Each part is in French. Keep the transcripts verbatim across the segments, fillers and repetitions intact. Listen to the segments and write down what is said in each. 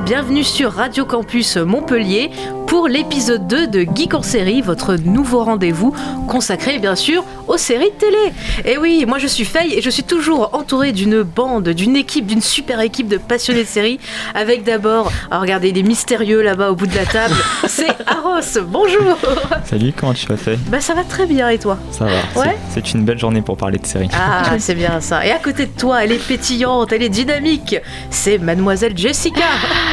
bienvenue sur Radio Campus Montpellier pour l'épisode deux de Geek en série, votre nouveau rendez-vous consacré bien sûr aux séries de télé. Et oui, moi je suis Faye et je suis toujours entourée d'une bande, d'une équipe, d'une super équipe de passionnés de séries, avec d'abord, alors regardez, des mystérieux là-bas au bout de la table, c'est Aros, bonjour. Salut, comment tu vas, Faye? Bah ça va très bien, et toi? Ça va, ouais, c'est, c'est une belle journée pour parler de séries. Ah, c'est bien ça. Et à côté de toi, elle est pétillante, elle est dynamique, c'est Mademoiselle Jessica.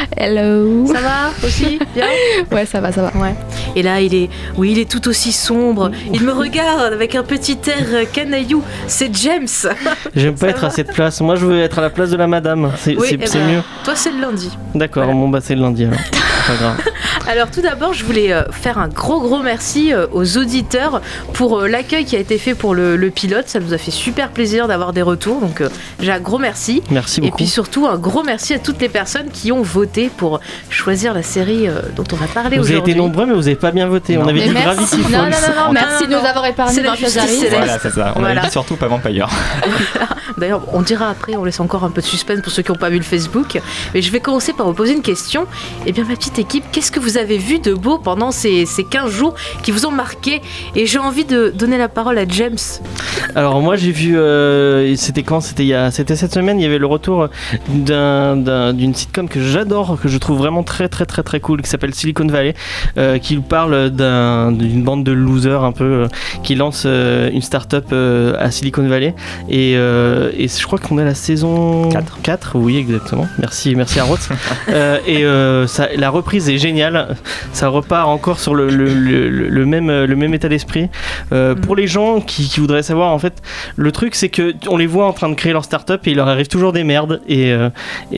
Hello. Ça va aussi? Bien? Ouais, ça va, ça va. Ouais. Et là, il est, oui, il est tout aussi sombre. Il me regarde avec un petit air canaillou. C'est James. J'aime pas ça être va à cette place. Moi, je veux être à la place de la madame. C'est, oui, c'est, eh c'est ben, mieux. Toi, c'est le lundi. D'accord, voilà. Bon, bah, c'est le lundi alors. Pas grave. Alors tout d'abord, je voulais euh, faire un gros gros merci euh, aux auditeurs pour euh, l'accueil qui a été fait pour le, le pilote. Ça nous a fait super plaisir d'avoir des retours, donc euh, j'ai un gros merci. Merci beaucoup. Et puis surtout un gros merci à toutes les personnes qui ont voté pour choisir la série euh, dont on va parler vous aujourd'hui. Vous avez été nombreux, mais vous n'avez pas bien voté. Non. On avait mais dit Gravity Falls. Non, non, non, non, merci de nous avoir épargné dans la Voilà, c'est ça. On voilà. avait dit surtout pas Vampire. D'ailleurs, on dira après, on laisse encore un peu de suspense pour ceux qui n'ont pas vu le Facebook. Mais je vais commencer par vous poser une question. Eh bien, ma petite équipe, qu'est-ce que vous avez vu de beau pendant ces, ces quinze jours qui vous ont marqué? Et j'ai envie de donner la parole à James. Alors moi j'ai vu, euh, c'était quand c'était, il y a, c'était cette semaine, il y avait le retour d'un, d'un, d'une sitcom que j'adore, que je trouve vraiment très très très très cool, qui s'appelle Silicon Valley, euh, qui parle d'un, d'une bande de losers un peu, euh, qui lance euh, une start-up euh, à Silicon Valley. Et, euh, et je crois qu'on est à la saison quatre. quatre, oui exactement, merci, merci à Roth. euh, et euh, ça, la reprise est géniale. Ça repart encore sur le, le, le, le, même, le même état d'esprit. Euh, mmh. Pour les gens qui, qui voudraient savoir, en fait, le truc c'est que on les voit en train de créer leur start-up et il leur arrive toujours des merdes. Et, euh,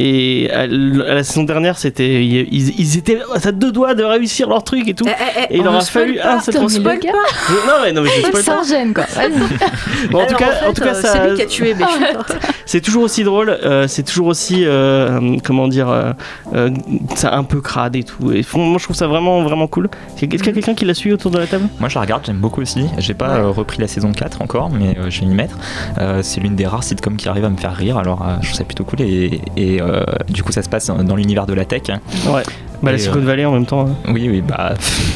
et à, à la saison dernière, c'était, ils, ils étaient à deux doigts de réussir leur truc et tout. Eh, eh, eh, et il leur a fallu un seul spoil pas. Non, mais non, mais je spoil pas. Sans gêne, quoi. Bon, en, Alors, tout cas, en, fait, en tout cas, ça. C'est lui qui a tué Béchou. C'est toujours aussi drôle. Euh, c'est toujours aussi, euh, comment dire, euh, euh, ça un peu crade et tout. Et moi, je trouve ça vraiment, vraiment cool. Est-ce qu'il y a quelqu'un qui l'a suivi autour de la table? Moi je la regarde, j'aime beaucoup aussi. J'ai pas ouais. euh, repris la saison quatre encore, mais euh, je vais m'y mettre. Euh, c'est l'une des rares sitcoms qui arrive à me faire rire, alors euh, je trouve ça plutôt cool. Et, et euh, du coup, ça se passe dans l'univers de la tech. Ouais. Bah, et la Silicon euh... Valley en même temps. Hein. Oui, oui, bah.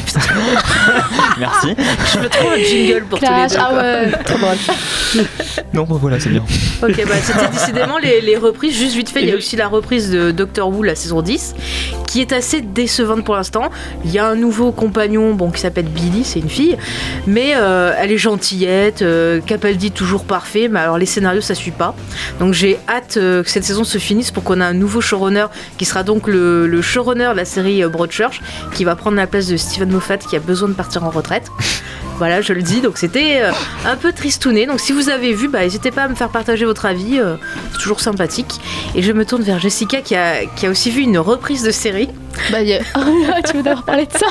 Merci. Je veux trop un jingle pour Clash, tous les deux. Ah ouais, trop drôle. Non, bah voilà, c'est bien. Ok, bah c'était décidément les, les reprises. Juste vite fait, il y a aussi la reprise de Doctor Who, la saison dix, qui est assez décevante pour l'instant. Il y a un nouveau compagnon, bon, qui s'appelle Billy, c'est une fille, mais euh, elle est gentillette, euh, Capaldi toujours parfait, mais alors les scénarios ça suit pas. Donc j'ai hâte euh, que cette saison se finisse pour qu'on ait un nouveau showrunner qui sera donc le, le showrunner de la série euh, Broadchurch, qui va prendre la place de Stephen Moffat qui a besoin de partir en retraite. Voilà, je le dis, donc c'était euh, un peu tristouné. Donc si vous avez vu, bah, n'hésitez pas à me faire partager votre avis, euh, c'est toujours sympathique. Et je me tourne vers Jessica qui a, qui a aussi vu une reprise de série. Bah, y a... oh, tu veux d'abord parler de ça?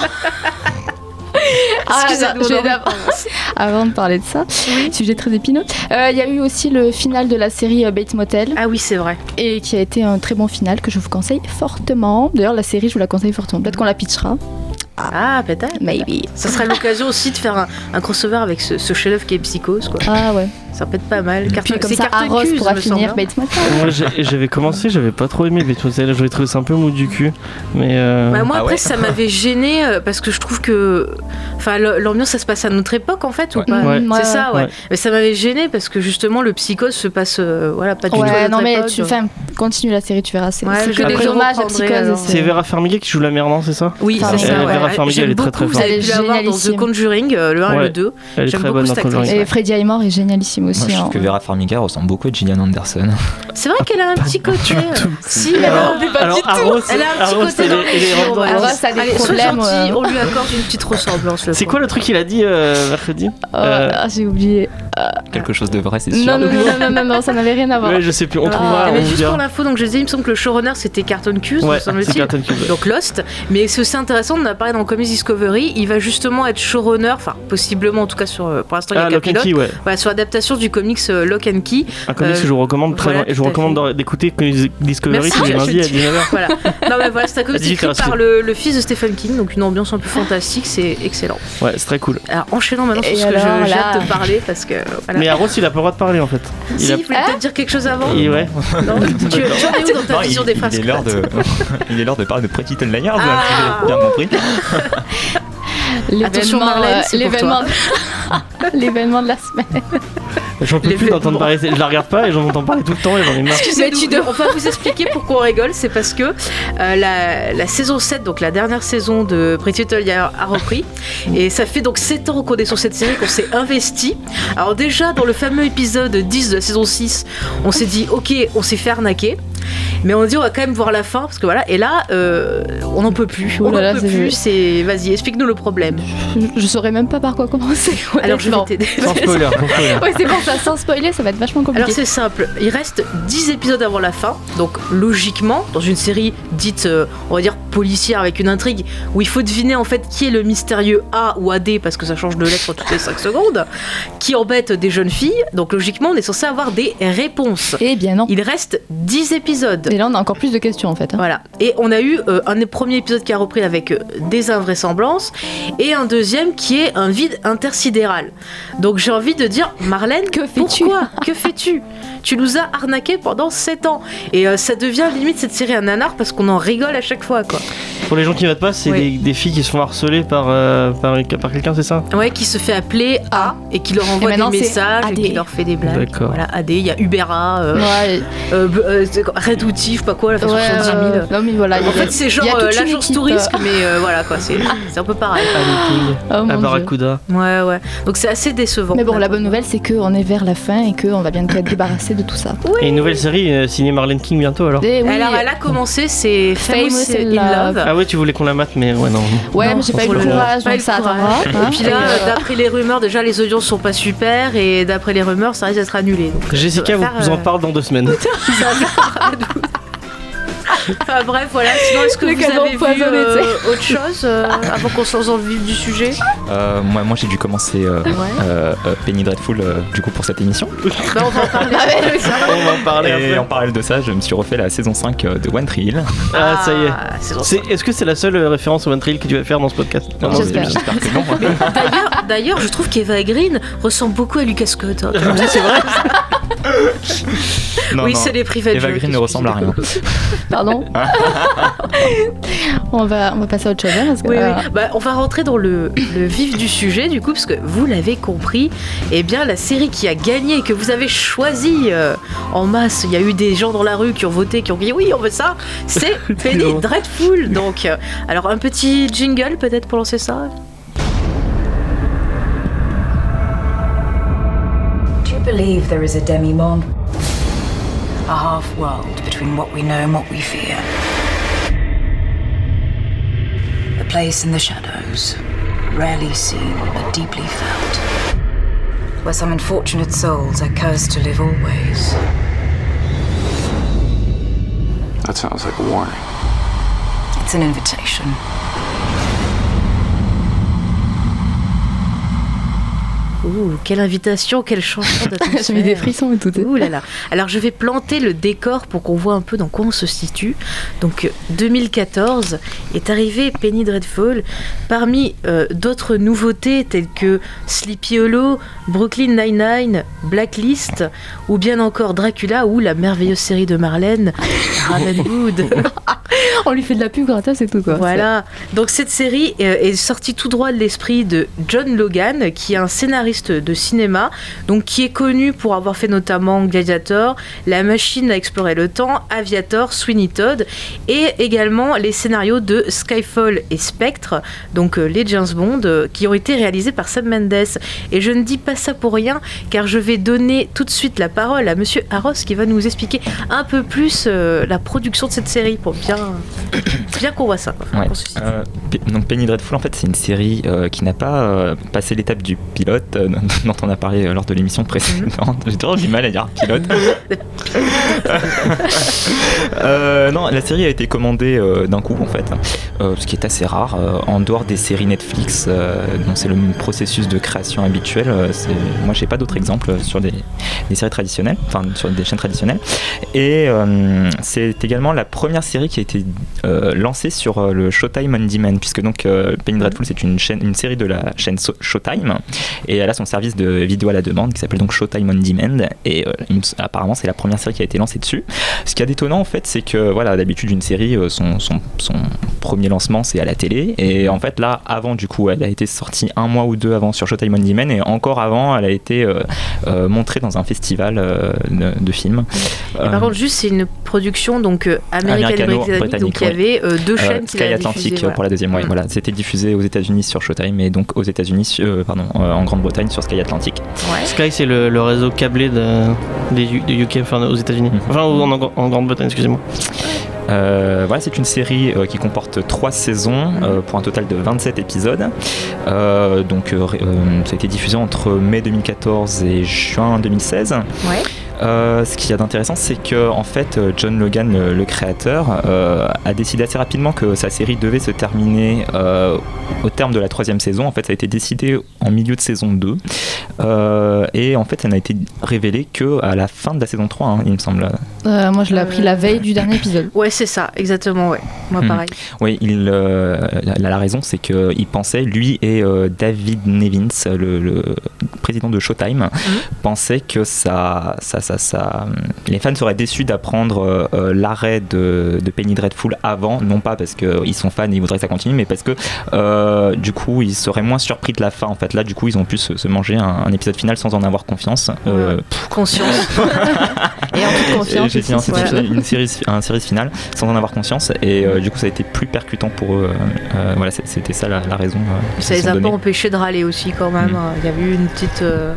Ah, non, je vais d'abord... Avant de parler de ça, oui. Sujet très épineux. Il euh, y a eu aussi le final de la série Bates Motel. Ah oui, c'est vrai. Et qui a été un très bon final que je vous conseille fortement. D'ailleurs, la série, je vous la conseille fortement. Peut-être qu'on la pitchera. Ah, peut-être. Maybe. Ça serait l'occasion aussi de faire un, un crossover avec ce, ce chef-d'œuvre qui est Psychose, quoi. Ah ouais. Ça peut être pas mal. Carton, comme c'est ça, Arros pourra finir Bates Motel. Moi, j'ai, j'avais commencé, j'avais pas trop aimé Bates Motel. J'avais trouvé ça un peu mou du cul. Mais euh... bah, moi, ah après, ouais. ça m'avait gêné euh, parce que je trouve que. Enfin, l'ambiance, ça se passe à notre époque, en fait, ouais. ou pas ouais. C'est ouais, ça, ouais. ouais. Mais ça m'avait gêné parce que justement, le Psychose se passe. Euh, voilà, pas du ouais, tout à notre non, mais époque, tu. donc. Enfin, continue la série, tu verras. C'est, ouais, c'est que des hommages à Psychose. C'est Vera Farmiga qui joue la mère, non, c'est ça? Oui, enfin, c'est ça. euh, ouais. Vera Farmiga, elle est très très forte. forte. Vous avez pu la voir dans The Conjuring, euh, le un ouais. et le deux. Elle est J'aime très beaucoup bonne dans Conjuring. Et Freddie Highmore est génialissime aussi. Moi, je trouve que Vera Farmiga ressemble beaucoup à Gillian Anderson. C'est vrai qu'elle a un petit côté. Si, elle alors, a alors, Arros, Elle a un petit Arros, côté dans l'émission. Arros a des problèmes. On lui accorde une petite ressemblance. C'est quoi le truc qu'il a dit euh, mercredi? euh, ah, J'ai oublié. Euh... Quelque chose de vrai, c'est sûr. Non, non, non, non, non, non, ça n'avait rien à voir. Ouais, je sais plus, on trouvera. Ah, on mais juste dira. pour l'info, donc je disais, il me semble que le showrunner c'était Carlton Cuse, ouais, semble-t-il. Carlton Cuse. Donc Lost. Mais c'est aussi intéressant, on en a parlé dans Comics Discovery, il va justement être showrunner, enfin possiblement en tout cas sur, pour l'instant il y a ah, qu'un pilote. Key, ouais. Voilà, sur l'adaptation du comics euh, Lock and Key. Un comics euh, que je vous recommande très voilà, et je vous recommande fait. d'écouter Comics Discovery tous les lundis à dix-neuf heures. Voilà. Non mais voilà, c'est un comics écrit par le, le fils de Stephen King, donc une ambiance un peu fantastique, c'est excellent. Ouais, c'est très cool. Alors enchaînons maintenant sur ce alors, que je, là... j'ai hâte de parler parce que. Voilà. Mais Arros il a pas le droit de parler en fait. Si, il a... voulait ah peut-être dire quelque chose avant. Et ouais. Non, tu en es où dans ta Non, vision il, des il phrases est l'heure de, il est l'heure de parler de Pretty Little Liars, Ah. là, si j'ai bien compris. Attention, L'événement, Marlène, euh, c'est pour l'événement, l'événement de la semaine. J'en peux Les plus d'entendre vêtements. parler. Je la regarde pas et j'en entends parler tout le temps et j'en ai marre. Mais tu dev- on va vous expliquer pourquoi on rigole, c'est parce que euh, la, la saison sept, donc la dernière saison de Pretty Little Liars a repris, et ça fait donc sept ans qu'on est sur cette série, qu'on s'est investi. Alors déjà, dans le fameux épisode dix de la saison six, on s'est dit, ok, on s'est fait arnaquer, mais on a dit, on va quand même voir la fin, parce que voilà, et là, euh, on n'en peut plus, Oh on là n'en là, peut c'est- plus, c'est... Vas-y, explique-nous le problème. Je, je saurais même pas par quoi commencer. Alors je vais honnêtement. t'aider. Sans spoiler, sans spoiler. Ouais, c'est pour ça, sans spoiler, ça va être vachement compliqué. Alors c'est simple, il reste dix épisodes avant la fin, donc logiquement, dans une série dite, euh, on va dire, policière avec une intrigue, où il faut deviner en fait qui est le mystérieux A ou A D, parce que ça change de lettre toutes les cinq secondes, qui embête des jeunes filles, donc logiquement on est censé avoir des réponses. Eh bien non. Il reste dix épisodes. Et là, on a encore plus de questions en fait. hein. Voilà. Et on a eu euh, un des premiers épisodes qui a repris avec euh, des invraisemblances et un deuxième qui est un vide intersidéral. Donc j'ai envie de dire, Marlène, Que fais-tu pourquoi Que fais-tu Tu nous as arnaqué pendant sept ans. Et euh, ça devient limite cette série un nanar parce qu'on en rigole à chaque fois, quoi. Pour les gens qui ne pas, c'est Oui. des, des filles qui se font harceler par, euh, par, par quelqu'un, c'est ça? Ouais, qui se fait appeler A et qui leur envoie Et des maintenant, c'est messages A et D. qui leur fait des blagues. D'accord. Voilà, A D, il y a Ubera, euh, Ouais, euh, euh, c'est quoi, Red Outil, je sais pas quoi, la fait ouais, soixante-dix euh, mille. non mais voilà. il y En a- fait, c'est il genre y a toute euh, une l'agence équipe, touriste, euh, mais euh, voilà, quoi, c'est c'est un peu pareil. À Looping, Oh, mon à Dieu. Barracuda. Ouais, ouais. Donc c'est assez décevant. Mais bon, la bonne nouvelle, c'est qu'on est vers la fin et qu'on va bientôt être débarrassé de tout ça. Et une nouvelle série euh, signée Marlène King bientôt alors. Et oui, Alors, elle a commencé, c'est Famous, Famous in in Love. Love. Ah ouais, tu voulais qu'on la mate, mais ouais, non. ouais, Non, mais j'ai pas eu oh le là là. courage, Pas eu donc le ça courage. attendra. hein. Et puis là, Et, euh, d'après les rumeurs, déjà les audiences sont pas super et d'après les rumeurs, ça risque d'être annulé. Donc, euh, Jessica ça vous, va faire, vous en euh, parle dans deux semaines. ça va faire un doute. Enfin bref, voilà. Sinon, est-ce que Le vous cadeau avez vu empoisonné, euh, tu sais. autre chose euh, avant qu'on se lance dans le vif du sujet? Euh, moi, moi j'ai dû commencer euh, Ouais. euh, euh, Penny Dreadful euh, du coup pour cette émission. Bah, on va en parler. On va en parler Et après. en parallèle de ça, je me suis refait la saison cinq euh, de One Tree Hill. Ah, ça y est. c'est bon. C'est- Est-ce que c'est la seule euh, référence au One Tree Hill que tu vas faire dans ce podcast? Non, Non, J'espère. J'espère que non. D'ailleurs, d'ailleurs, je trouve qu'Eva Green ressemble beaucoup à Lucas Scott. hein. c'est vrai. Non, oui, non. c'est les private Eva jokes, Green ne ressemble à rien. Pardon. on va on va passer à autre chose hein, parce que Oui, euh, oui. Bah, on va rentrer dans le, le vif du sujet du coup parce que vous l'avez compris, eh bien la série qui a gagné et que vous avez choisi euh, en masse, il y a eu des gens dans la rue qui ont voté, qui ont dit oui on veut ça, c'est Penny drôle. Dreadful. Donc euh, alors un petit jingle peut-être pour lancer ça. Do you believe there is a demi-monde? A half-world between what we know and what we fear. A place in the shadows, rarely seen but deeply felt. Where some unfortunate souls are cursed to live always. That sounds like a warning. It's an invitation. Ouh, quelle invitation, quelle chanson d'atmosphère. j'ai mis des frissons et tout. Ouh là là. Alors je vais planter le décor pour qu'on voit un peu dans quoi on se situe. Donc deux mille quatorze est arrivé Penny Dreadful. Parmi euh, d'autres nouveautés telles que Sleepy Hollow, Brooklyn Nine-Nine, Blacklist ou bien encore Dracula ou la merveilleuse série de Marlène, Ravenwood. On lui fait de la pub gratos et tout quoi. Voilà. Donc cette série euh, est sortie tout droit de l'esprit de John Logan, qui est un scénariste de cinéma, donc qui est connu pour avoir fait notamment Gladiator, La Machine à explorer le temps, Aviator, Sweeney Todd, et également les scénarios de Skyfall et Spectre, donc euh, les James Bond, euh, qui ont été réalisés par Sam Mendes. Et je ne dis pas ça pour rien, car je vais donner tout de suite la parole à Monsieur Arros, qui va nous expliquer un peu plus euh, la production de cette série pour bien, bien qu'on voit ça. quoi. Ouais. Qu'on se situe. Euh, Pe- donc Penny Dreadful en fait c'est une série euh, qui n'a pas euh, passé l'étape du pilote euh, dont on a parlé euh, lors de l'émission précédente. J'ai toujours du mal à dire pilote. Euh, non, la série a été commandée euh, d'un coup en fait, euh, ce qui est assez rare euh, en dehors des séries Netflix. Euh, dont c'est le processus de création habituel. Euh, c'est... Moi, j'ai pas d'autres exemples sur des, des séries traditionnelles, enfin sur des chaînes traditionnelles. Et euh, c'est également la première série qui a été euh, lancée sur euh, le Showtime On Demand, puisque donc euh, Penny Dreadful c'est une chaîne, une série de la chaîne so- Showtime, et elle a son service de vidéo à la demande qui s'appelle donc Showtime On Demand, et euh, une, apparemment c'est la première série qui a été lancée dessus. Ce qui est étonnant en fait, c'est que voilà, d'habitude une série, euh, son, son, son premier lancement c'est à la télé, et en fait là avant du coup elle a été sortie un mois ou deux avant sur Showtime On Demand, et encore avant elle a été euh, euh, montrée dans un festival euh, de, de films. Euh, par contre juste c'est une production donc euh, américano-britannique, donc il y avait euh, deux chaînes euh, qui Sky l'avaient Atlantic diffusé, voilà. Pour la deuxième, ouais, mmh. voilà, c'était diffusé aux États-Unis sur Showtime, et donc aux États-Unis, euh, pardon, euh, en Grande-Bretagne sur Sky Atlantic. Ouais. Sky c'est le, le réseau câblé de, des U- de U K, enfin aux États-Unis, mmh. enfin en, en, en Grande-Bretagne, excusez-moi. Euh, voilà, c'est une série euh, qui comporte trois saisons euh, pour un total de vingt-sept épisodes. Euh, donc, euh, euh, ça a été diffusé entre mai deux mille quatorze et juin deux mille seize. Ouais. Euh, ce qu'il y a d'intéressant, c'est que en fait, John Logan, le, le créateur, euh, a décidé assez rapidement que sa série devait se terminer euh, au terme de la troisième saison. En fait, ça a été décidé en milieu de saison deux, euh, et en fait, ça n'a été révélé que à la fin de la saison trois, hein, il me semble. Euh, moi, je l'ai appris la veille du dernier épisode. Ouais, c'est ça, exactement, ouais. Moi, Hmm. pareil. Oui, il, euh, la, la raison, c'est qu'il pensait, lui et euh, David Nevins, le, le président de Showtime, mmh. pensaient que ça, ça, ça, ça, les fans seraient déçus d'apprendre euh, l'arrêt de, de Penny Dreadful avant, non pas parce qu'ils sont fans et ils voudraient que ça continue, mais parce que euh, du coup, ils seraient moins surpris de la fin. En fait, là, du coup, ils ont pu se, se manger un, un épisode final sans en avoir confiance. Euh, pff, conscience. Et en toute confiance. J'ai dit un, voilà. une série, un série finale sans en avoir conscience, et euh, du coup, ça a été plus percutant pour eux. Euh, voilà, c'était ça la, la raison. Euh, ça les a pas empêchés de râler aussi quand même. Mmh. Il y avait eu une petite, euh,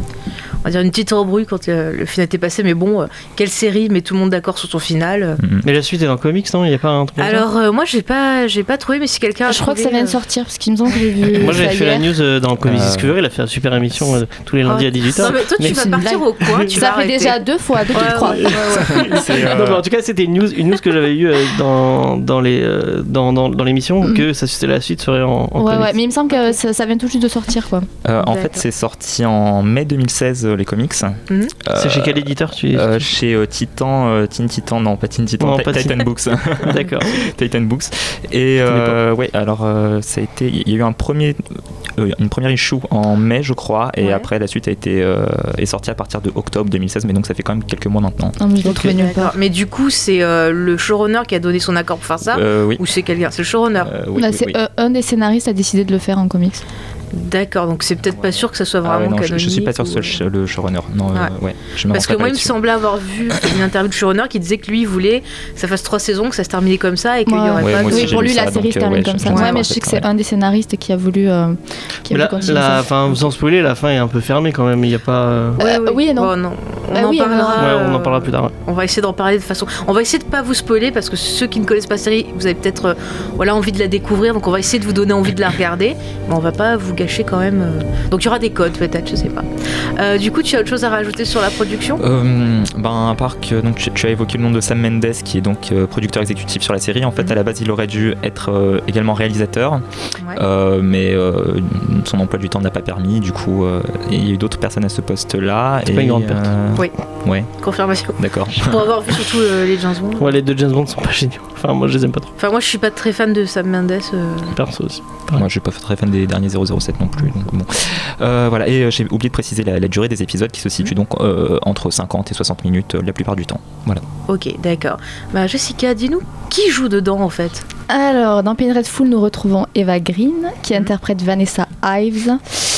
on va dire une petite embrouille quand euh, le film était passé, mais bon, euh, quelle série, met tout le monde d'accord sur son final. Mmh. Mais la suite est dans le comics, non? Il y a pas un truc. Alors euh, moi j'ai pas, j'ai pas trouvé, mais si quelqu'un. Je crois que ça vient de sortir parce qu'il me semble que j'ai vu. Moi j'avais fait hier. la news euh, dans Comics Euh... Discovery, il a fait une super émission euh, tous les lundis oh. à dix-huit heures. Non mais toi tu mais vas c'est partir au coin, tu ça vas fait arrêter. déjà deux fois, deux ouais, ou trois. Ouais, ouais, ouais. Euh... Non, mais en tout cas c'était une news, une news que j'avais eue euh, dans, dans, les, euh, dans, dans, dans l'émission, mm. que ça, la suite serait en, en ouais, comics. ouais, mais il me semble que ça, ça vient tout juste de sortir quoi. Euh, en fait c'est sorti en mai deux mille seize, les comics. Mm. Euh, c'est chez quel éditeur tu euh, Chez euh, Titan, euh, Teen Titan, non pas Teen Titan, non, T- pas Titan Books. D'accord. Titan Books. Et euh, ouais, alors euh, ça a été, il y a eu un premier, euh, une première issue en mai je crois, et ouais. après la suite a été euh, est sortie à partir de octobre deux mille seize, mais donc ça fait quand même quelques mois maintenant. Non, mais je l'ai trouvé nulle part. Mais du coup c'est euh, le showrunner qui a donné son accord pour faire ça, euh, oui. ou c'est quelqu'un, c'est le showrunner. Euh, oui, bah, oui, c'est oui. euh, un des scénaristes a décidé de le faire en comics. D'accord, donc c'est peut-être pas sûr que ça soit Ah vraiment ouais, non, canonique. je, je suis pas sûr ou... que ce soit le showrunner. Non, ouais. Euh, ouais, je Parce que moi, il me semblait avoir vu une interview de showrunner qui disait que lui, il voulait que ça fasse trois saisons, que ça se terminait comme ça et qu'il ouais. y aurait ouais, pas moi de... aussi, Oui, pour lui, ça, la série donc, se termine ouais, comme je- ça. je Ouais, sais mais pas, je sais que ouais. c'est un des scénaristes qui a voulu, euh, qui a Mais voulu la, continuer la, ça. enfin, sans spoiler, la fin est un peu fermée quand même. Il y a pas. Euh... Euh, oui, oui et non. Bon, non. On Euh, en oui et non. parlera. Ouais, on en euh, parlera plus tard. Ouais. On va essayer d'en parler de façon. On va essayer de pas vous spoiler parce que ceux qui ne connaissent pas la série, vous avez peut-être euh, voilà, envie de la découvrir, donc on va essayer de vous donner envie de la regarder, mais on va pas vous gâcher quand même. Euh... Donc il y aura des codes peut-être, je sais pas. Euh, du coup, tu as autre chose à rajouter sur la production? Euh, ben, à part que donc, tu, tu as évoqué le nom de Sam Mendes, qui est donc euh, producteur exécutif sur la série. En fait, Mm-hmm. à la base, il aurait dû être euh, également réalisateur, Ouais. euh, mais euh, son emploi du temps n'a pas permis. Du coup, euh, il y a eu d'autres personnes à ce poste-là. C'est et, pas une grande perte. euh, Oui. Ouais, Confirmation. d'accord. Pour avoir vu surtout euh, les James Bond. Ouais, les deux James Bond sont pas géniaux. Enfin, moi je les aime pas trop. Enfin, moi, je suis pas très fan de Sam Mendes. Euh... Perso aussi. Moi, je suis pas très fan des derniers zéro zéro sept non plus. Donc bon. Euh, voilà. Et euh, j'ai oublié de préciser la, la durée des épisodes qui se situe donc euh, entre cinquante et soixante minutes euh, la plupart du temps. Voilà. Ok, d'accord. Bah, Jessica, dis-nous, qui joue dedans en fait? Alors, dans Penny Dreadful, nous retrouvons Eva Green, qui interprète Vanessa Ives,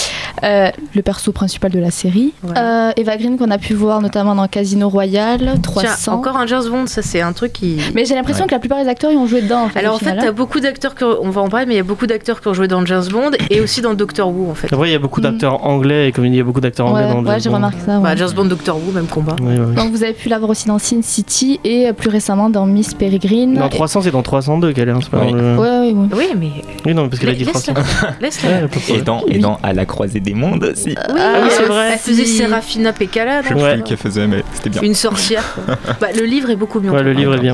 euh, le perso principal de la série. Ouais. Euh, Eva Green, qu'on a pu voir notamment dans Casino Royale, trois cents. Tiens, encore un James Bond, ça c'est un truc qui. Mais j'ai l'impression Ouais. que la plupart des acteurs y ont joué dedans. En fait, Alors au en fait, final, t'as beaucoup d'acteurs, que... on va en parler, mais il y a beaucoup d'acteurs qui ont joué dans James Bond et aussi dans Doctor Who en fait. Après, il y a beaucoup Mm. d'acteurs anglais, et comme il y a beaucoup d'acteurs anglais Ouais, dans le ouais, James j'ai Bond. remarqué ça. Ouais. Bah, James Bond, Doctor Who, même combat. Ouais, ouais. Donc vous avez pu la voir aussi dans Sin City et euh, plus récemment dans Miss Peregrine. Dans Et- trois cents, c'est dans trois cent deux qu'elle est. Hein, c'est pas Oui. dans le... Ouais, ouais, ouais. Oui, mais Oui, non, parce qu'elle a dit trois cents. laisse-la. Laisse-la. Ouais, pas de Et problème. dans, et dans À la croisée des mondes aussi. Oui, Ah, elle- c'est vrai. Elle faisait Si. Serafina Peccala, Je sais non plus Ouais. qu'elle faisait, mais c'était bien. Une sorcière. Quoi. Bah, le livre est beaucoup mieux. Ouais, le encore. livre est bien, ouais.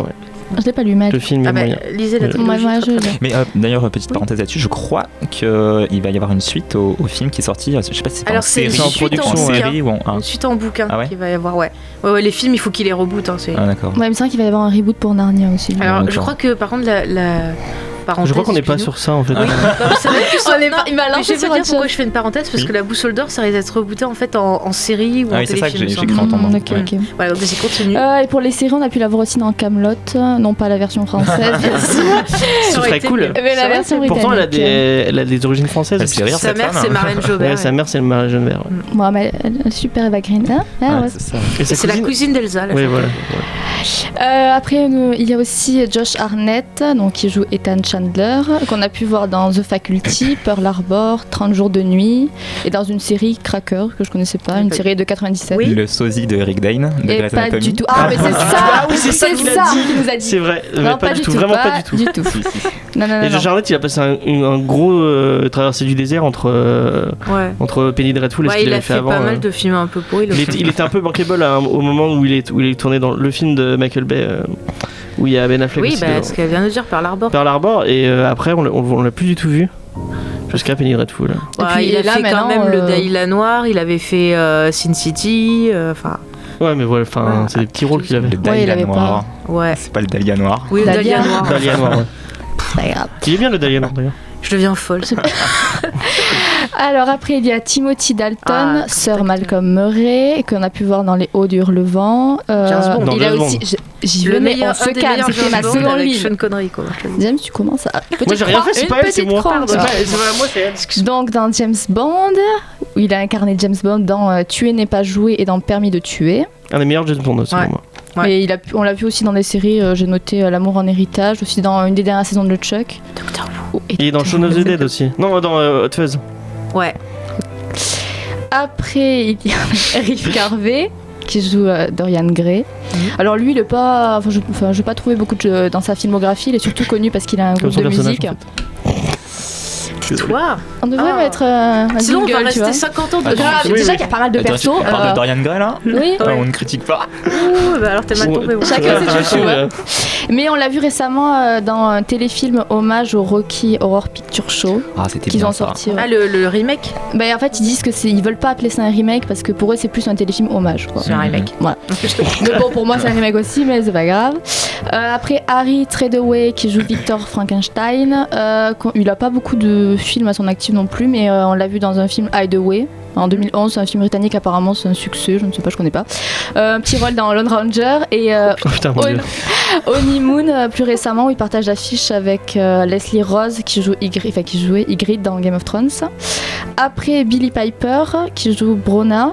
Je l'ai pas lu, mais Le film est Ah bah, moyen. lisez la Ouais. trilogie. Ouais, ouais, très, je- très bien. Mais euh, d'ailleurs, petite Oui. parenthèse là-dessus, je crois qu'il va y avoir une suite au, au film qui est sorti. Je sais pas si c'est Alors, en c'est une série, en suite production, en en bouquin. série ou en. Ah, Une suite en bouquin Ah ouais qu'il va y avoir, ouais. Ouais, ouais, les films, il faut qu'ils les rebootent. Hein, c'est... ah, d'accord. Ouais, il me semble qu'il va y avoir un reboot pour Narnia aussi. Alors, D'accord. je crois que par contre, la. la... Parenthèse, Je crois qu'on n'est pas excuse-nous. sur ça en fait. Oui, non, mais c'est vrai que ça- On est non, pas- il m'a mais lancé je vais sur vous dire autre pourquoi chose. je fais une parenthèse, parce Oui. que la Boussole d'Or, ça risque d'être rebooté en fait en, en série ou Ah en oui, c'est ça que téléfilm. j'ai- il me j'ai semble. cru entendre. Ok, Ouais. ok. Voilà, donc vas-y, continue. Euh, et pour les séries, on a pu la voir aussi dans Camelot, non pas la version française, bien sûr, Ce aurait serait été cool. mieux. mais la Ça version aurait été Pourtant, elle a, britannique. des, elle a des origines françaises. Elle se fait rire, Sa cette mère, femme, c'est hein. Marlène Jobert. Ouais, sa mère, c'est Marie Jeanne Vert. Ouais. Bon, mais elle est super Eva Green. Hein ah, Ouais, ouais. c'est ça. Et Et sa c'est la cousine. cousine d'Elsa. la Oui, chanteuse. voilà. Euh, après, nous, il y a aussi Josh Hartnett, donc, qui joue Ethan Chandler, qu'on a pu voir dans The Faculty, Pearl Harbor, trente jours de nuit, et dans une série Cracker, que je connaissais pas, une série de quatre-vingt-dix-sept. Oui. Le sosie de Eric Dane, de Et Grey's pas Anatomy. du tout. Ah, mais c'est ça, Ah oui, c'est ça qu'il a dit. qu'il nous a dit. C'est vrai. Non, mais pas, du tout. Vraiment pas, du tout. Du tout. Si, si, si. Non, non, non. Et non. Josh Hartnett, il a passé un, une- un gros euh, traversée du désert entre, euh, Ouais. entre Penny Dreadful et ce Ouais, qu'il il a avait fait fait avant. pas euh. mal de films un peu pourris. le Il, film. était, il était un peu bankable à un- au moment où il est, où il est tourné dans le film de Michael Bay, euh, où il y a Ben Affleck Oui, aussi bah, dedans. ce qu'elle vient de dire, Pearl Harbor. Pearl Harbor, et euh, après on l'a, on, on l'a plus du tout vu jusqu'à Penny Dreadful. Et Ouais, puis il a là, fait quand maintenant, même le euh, Dahlia Noir, il avait fait euh, Sin City, euh, enfin, Ouais, mais voilà, enfin, Ouais. c'est des petits rôles qu'il avait. Le Ouais, il Dahlia avait noir. ouais. C'est pas le Dahlia noir. Oui, le Dahlia. Dahlia Noir. Dahlia Noir, ouais. C'est pas grave. Il est bien le Dahlia Noir d'ailleurs. Je deviens folle. Alors après, il y a Timothy Dalton, Ah, Sir acteur. Malcolm Murray, qu'on a pu voir dans Les Hauts du Hurlevent. Euh, James Bond. Dans il a James aussi, Bond. je- j'y Le venais, meilleur, on se un des calme, meilleurs c'était ma James Bond seconde avec ligne. Sean Connery, quoi. je te le dis. James, tu commences à... Moi j'ai rien fait, c'est une pas elle, c'est petite moi. croix, C'est quoi. pas, c'est pas moi, c'est elle. Donc dans James Bond, où il a incarné James Bond dans euh, Tuer n'est pas joué et dans Permis de tuer. Un des meilleurs James Bond, selon Ouais. moi. Ouais. Et il a pu- on l'a vu aussi dans des séries, euh, j'ai noté euh, L'amour en héritage, aussi dans une des dernières saisons de Chuck. Doctor Oh, et Il est dans Shaun of the Dead aussi. Non, dans euh, Hot Fuzz. Who. Ouais. Après, il y a Rick Harvey qui joue euh, Dorian Gray. Mhm. Alors lui, il est pas, enfin, je, enfin, je n'ai pas trouvé beaucoup de jeux dans sa filmographie. Il est surtout connu parce qu'il a un Comme groupe son de personnage. musique. En fait. Toi. On devrait Ah. mettre euh, un Sinon, on va jingle, tu rester vois. cinquante ans de Attends, Grave, oui, déjà oui. qu'il y a pas mal de Attends, persos. tu parles euh, de Dorian Gray là Oui, Ah, On ne critique pas. Ouh, bah alors t'es mal tombé. ouais. Chacun ses Ouais, chouchous, ouais. hein. Mais on l'a vu récemment euh, dans un téléfilm hommage au Rocky Horror Picture Show Ah, c'était qu'ils bien ont ça. sorti. ouais. Ah, le, le remake. Bah, en fait, ils disent que c'est, ils veulent pas appeler ça un remake parce que pour eux c'est plus un téléfilm hommage. Quoi. C'est un remake. Voilà. Mais bon, pour moi c'est un remake aussi, mais c'est pas grave. Euh, après Harry Treadaway qui joue Victor Frankenstein, euh, qu'on- il a pas beaucoup de films à son actif non plus, mais euh, on l'a vu dans un film Hideaway. En deux mille onze, c'est un film britannique, apparemment c'est un succès, je ne sais pas, je connais pas. Euh, un petit rôle dans Lone Ranger et euh, Oh, putain, mon On- dieu. Honeymoon, euh, plus récemment, où il partage l'affiche avec euh, Leslie Rose qui, joue Ygritte, enfin, qui jouait Ygritte dans Game of Thrones. Après Billie Piper qui joue Brona.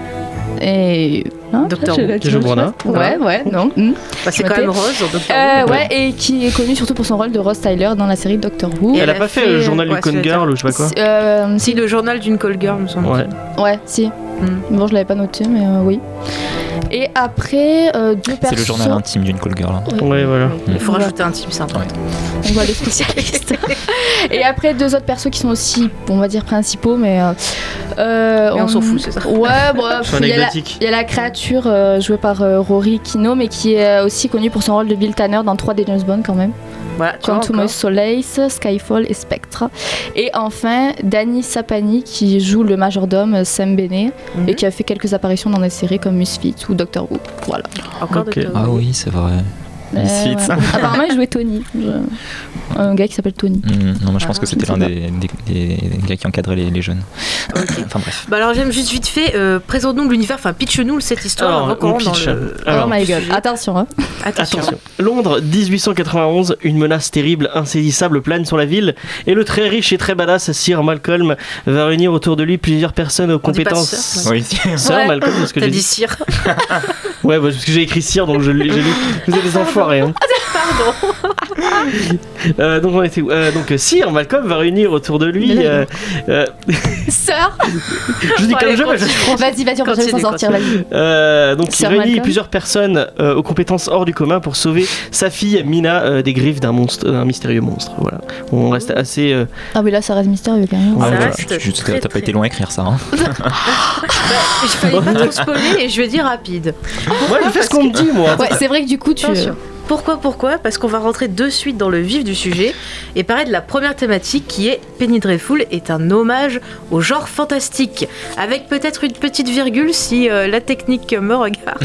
Et. hein, Doctor je- Who. je- Qui joue je- Brona. Ouais, ouais, non. hmm. Bah, c'est quand Notez. même Rose dans Doctor Euh, Who. ouais, et qui est connue surtout pour son rôle de Rose Tyler dans la série Doctor Who. Et Elle a elle pas a fait fait, le journal ouais, du Con c'est Girl ou je sais pas quoi. Euh, Si, le journal d'une call girl, me semble. Ouais. ouais, si. Hmm. Bon, je l'avais pas noté, mais euh, oui. Et après, euh, deux persos. C'est le journal intime d'une call girl. hein. Ouais, voilà. Il faut Ouais. rajouter un type sympa. Ouais. On voit les spécialistes. Et après, deux autres persos qui sont aussi, on va dire, principaux, mais. Euh, euh, Mais on s'en fout, c'est ça. Ouais, bref. C'est Il y, a la- anecdotique. il y a la créature euh, jouée par euh, Rory Kinno, mais qui est euh, aussi connue pour son rôle de Bill Tanner dans trois des James Bond quand même. Voilà, tu vois, Quantum encore. of Solace, Skyfall et Spectre. Et enfin, Danny Sapani qui joue le majordome euh, Sam Bennett Mhm. et qui a fait quelques apparitions dans des séries comme Misfits ou Doctor Who. Voilà. Encore Ok. Doctor Who. Ah oui, c'est vrai. Euh, Misfits. ouais. Apparemment, il jouait Tony. Je- Un gars qui s'appelle Tony. Hmm, non, moi je pense Ah, que je c'était ne l'un sais des, des- des gars qui encadrait les, les jeunes. Ok. Enfin bref. Bah alors j'aime juste vite fait, euh, présente-nous l'univers, enfin pitch-nous cette histoire Alors, avant qu'on on rentre dans pitch. le... Alors, oh my god. sujet. Attention, hein. Attention. Attention. Londres, dix-huit cent quatre-vingt-onze, une menace terrible, insaisissable plane sur la ville, et le très riche et très badass Sir Malcolm va réunir autour de lui plusieurs personnes aux On dit pas compétences. Sir, Oui. Sir Ouais. Malcolm, c'est ce que T'as j'ai dit dit. Sir. Ouais, bah, parce que j'ai écrit Sir, donc je l'ai- j'ai lu. Vous êtes des enfoirés. Hein. Pardon. Euh, donc on était où Euh, donc Sir Malcolm va réunir autour de lui. Mais euh, euh, Sœur. je dis Bon, comme allez, je veux, je suis français. Vas-y, vas-y, on va Continue, s'en sortir, vas-y. Euh, donc il Sir réunit Malcolm. plusieurs personnes euh, aux compétences hors du commun pour sauver sa fille Mina euh, des griffes d'un monstre, d'un mystérieux monstre. Voilà. On reste assez. euh, Ah, mais là, ça reste mystérieux quand même. Ouais, Ça voilà. reste Tu- tu- très, T'as pas très- été loin à écrire ça. Hein. Je fallait pas trop spoiler et je vais dire rapide. Ouais, je fais ce qu'on me dit moi. Ouais, c'est vrai que du coup, tu. Attention. pourquoi, pourquoi Parce qu'on va rentrer de suite dans le vif du sujet et parler de la première thématique qui est Penny Dreadful est un hommage au genre fantastique, avec peut-être une petite virgule si euh, la technique me regarde.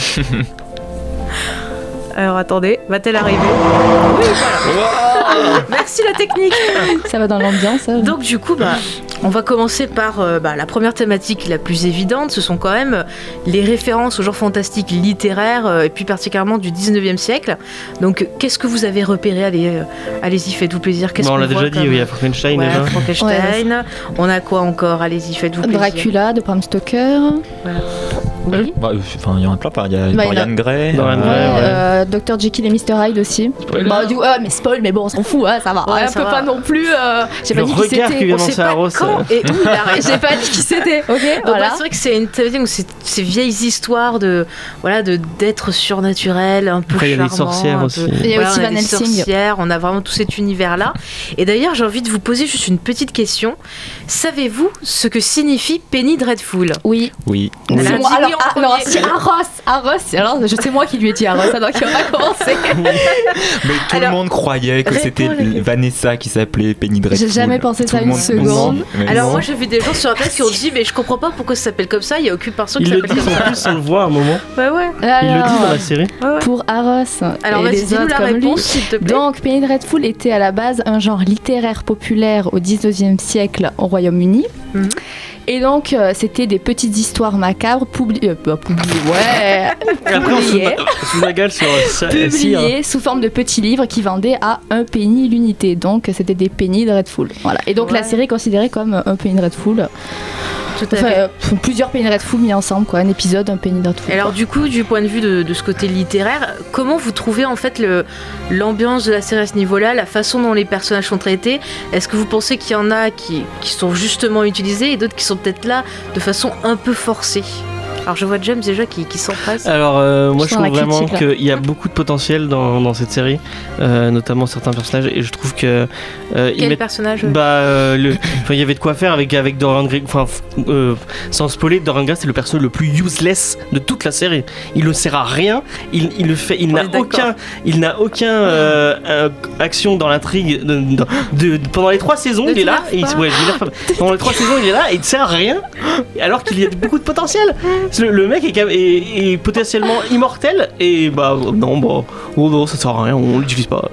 Alors attendez, va-t-elle arriver ? Oui, voilà. Wow. Merci la technique. Ça va dans l'ambiance. Hein. Donc du coup, bah, on va commencer par euh, bah, la première thématique la plus évidente. Ce sont quand même les références au genre fantastique littéraire euh, et puis particulièrement du dix-neuvième siècle. Donc qu'est-ce que vous avez repéré ? Allez, euh, allez-y, faites-vous plaisir. Qu'est-ce bon, on qu'on l'a déjà voit dit, comme... oui, il y a Frankenstein. Ouais, déjà. Frankenstein. Ouais, on a quoi encore ? Allez-y, faites-vous plaisir. Dracula de Bram Stoker. Voilà. Oui. Bah, enfin, il y en a plein, il y a bah, Dorian Gray. Dorian Ouais, Gray, ouais. euh, docteur Jekyll et mister Hyde aussi. Bah, du... ouais, mais spoil, mais bon, on s'en fout, hein, ça va. Ouais, un ça peu va. pas non plus. Euh... J'ai Le pas dit qui regard c'était. qui vient On dans sait sa pas rose. quand et où il arrête. J'ai pas dit qui c'était, ok. Donc Voilà. bah, c'est vrai que c'est une thématique où c'est ces vieilles histoires de voilà de d'êtres surnaturels un peu Après, il y a des charmants, sorcières un peu- aussi. Il y a Voilà, aussi on a Van des Helsing. sorcières, on a vraiment tout cet univers là. Et d'ailleurs, j'ai envie de vous poser juste une petite question. Savez-vous ce que signifie Penny Dreadful ? Oui. Oui. Elle a C'est dit moi. oui Alors, en ah, premier. alors, si Arros, Arros, alors je sais moi qui lui ai dit Arros, donc il va pas commencer. Mais tout Alors, le monde croyait que réponds c'était à la question. Vanessa qui s'appelait Penny Dreadful. J'ai jamais pensé Tout ça le une monde- seconde. Mais Alors non. moi j'ai vu des gens sur internet qui ont dit mais je comprends pas pourquoi ça s'appelle comme ça, il y a aucune personne qui Ils le s'appelle disent comme en ça. plus, on le voit à un moment. Ouais ouais. Ils le Alors, disent dans la série. ouais, ouais. pour Arros Alors et vas-y, les dis-nous autres la comme lui. réponse s'il te plaît. Donc, Penny Dreadful était à la base un genre littéraire populaire au dix-neuvième siècle au Royaume-Uni. Mhm. Et donc, euh, c'était des petites histoires macabres publiées, euh, pas publiées, ouais, Et après, on se publiées, sous la gueule sur ça. si, hein. publiées sous forme de petits livres qui vendaient à un penny l'unité. Donc, c'était des Penny Dreadful. Voilà. Et donc, Ouais. la série est considérée comme un Penny Dreadful. Tout à Enfin, fait. euh, plusieurs Penny Dreadful mis ensemble, quoi. Un épisode, un Penny Dreadful. Et alors du coup, du point de vue de, de ce côté littéraire, comment vous trouvez en fait le, l'ambiance de la série à ce niveau-là, la façon dont les personnages sont traités ? Est-ce que vous pensez qu'il y en a qui, qui sont justement utilisés et d'autres qui sont peut-être là de façon un peu forcée ? Alors je vois James déjà qui, qui s'empresse. Alors, euh, moi Je je sens trouve la vraiment critique, là. qu'il y a beaucoup de potentiel dans, dans cette série, euh, notamment certains personnages, et je trouve que. Euh, ils Quel mettent- personnage euh Bah, euh, le- enfin, il y avait de quoi faire avec, avec Dorian Gray. Enfin, f- euh, sans spoiler, Dorian Gray, c'est le perso le plus useless de toute la série. Il ne sert à rien. Il, il le fait. Il On n'a est d'accord. aucun. Il n'a aucun euh, euh, action dans l'intrigue. De, de- de- pendant les trois saisons, Ne il est là. t'énerve Et il- pas. ouais, je m'énerve pas. Pendant les trois saisons, il est là et il ne sert à rien. Alors qu'il y a beaucoup de potentiel. Le, le mec est, cap- est- est potentiellement immortel. Et bah non, bah oh non, ça sert à rien. On l'utilise pas.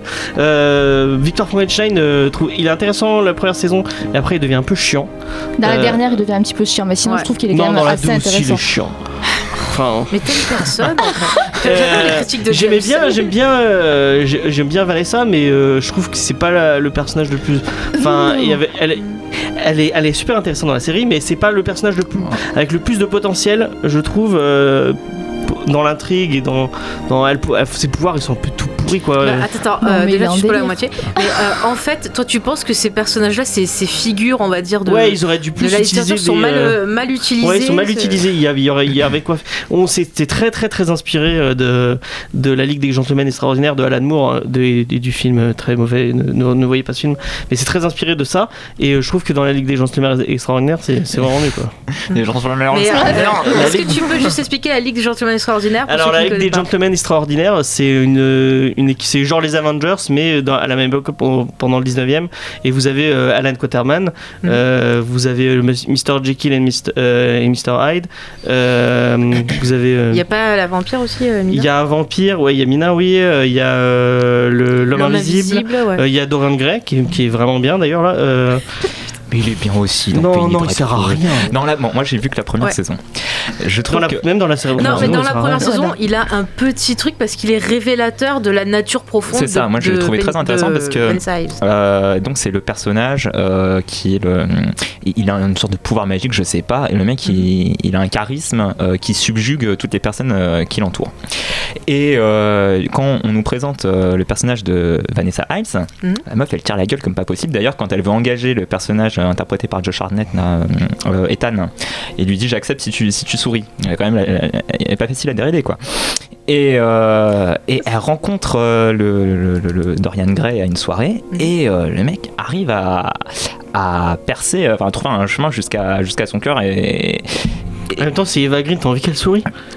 Euh, Victor Frankenstein, euh, trouve, il est intéressant la première saison. Et après, il devient un peu chiant. Dans la euh, dernière, il devient un petit peu chiant, mais sinon, Ouais. je trouve qu'il est Non, quand dans même la assez deux aussi, il intéressant. est chiant. Enfin, Mais telle personne en fait. euh, J'adore les critiques de j'aimais James. bien, j'aime bien, euh, j'ai- j'aime bien Vanessa, mais euh, je trouve que c'est pas la- le personnage le plus. Enfin, il y avait, elle, est- elle est, elle est super intéressante dans la série, mais c'est pas le personnage le plus, avec le plus de potentiel, je trouve. euh, dans l'intrigue et dans, dans elle, elle- ses pouvoirs, ils sont un peu tout pourris quoi. Bah, attends, attends, Non, euh, mais il déjà est en tu spoil la délire. moitié. Mais euh, en fait, toi tu penses que ces personnages-là, ces, ces figures, on va dire, de, ouais, ils auraient dû de plus la utiliser littérature sont des, mal, euh, euh, mal utilisés. Ouais, ils sont mal c'est- utilisés. Il y avait, il y aurait- il y avait quoi. On s'était très, très, très inspiré euh, de, de la Ligue des Gentlemen Extraordinaires de Alan Moore, hein, de- de- du film euh, très mauvais. Ne, ne- ne voyez pas ce film, mais c'est très inspiré de ça. Et euh, je trouve que dans la Ligue des Gentlemen Extraordinaires, c'est c'est vraiment mieux quoi. Les gens sont la merde. Mais, euh, alors, La est-ce Ligue- que tu peux juste expliquer la Ligue des Gentlemen Extraordinaires pour Alors ceux la qui Ligue ne des connaissent pas. Gentlemen Extraordinaires, c'est une, une équipe- c'est genre les Avengers, mais dans, à la même époque pendant pendant le dix-neuvième. Et vous avez euh, Alan Quaterman, euh, vous avez le mister Jekyll et mister euh, et mister Hyde. Euh, vous avez. euh, Il n'y a pas la vampire aussi, euh, Mina Il y a un vampire, ouais, il y a Mina, oui, euh, il y a euh, le- l'homme L'homme invisible, ouais. euh, il y a Dorian Gray qui, qui est vraiment bien d'ailleurs là. euh, Mais il est bien aussi. Dans non, Penny non, il Dreadful. sert à rien. Non, là, bon, moi j'ai vu que la première Ouais. saison. Je Dans trouve la- que. Même dans la série. Non, mais il dans sert la à première rien. saison, il a un petit truc parce qu'il est révélateur de la nature profonde. C'est ça, de- moi, je l'ai de trouvé Ben- très intéressant de parce que- Vanessa Ives. Euh, donc c'est le personnage euh, qui est le, il a une sorte de pouvoir magique, je sais pas, et le mec il, il a un charisme euh, qui subjugue toutes les personnes euh, qui l'entourent. Et euh, quand on nous présente euh, le personnage de Vanessa Ives, Mhm. la meuf elle tire la gueule comme pas possible. D'ailleurs quand elle veut engager le personnage euh, interprété par Josh Hartnett, là, euh, Ethan, il lui dit j'accepte si tu si tu souris. Elle est quand même, elle, elle est pas facile à dérider quoi. Et, euh, et elle rencontre euh, le, le- le- le Dorian Gray à une soirée Mhm. et euh, le mec arrive à, à percer, enfin à trouver un chemin jusqu'à jusqu'à son cœur et, En même temps, c'est Eva Green, t'as envie qu'elle sourie?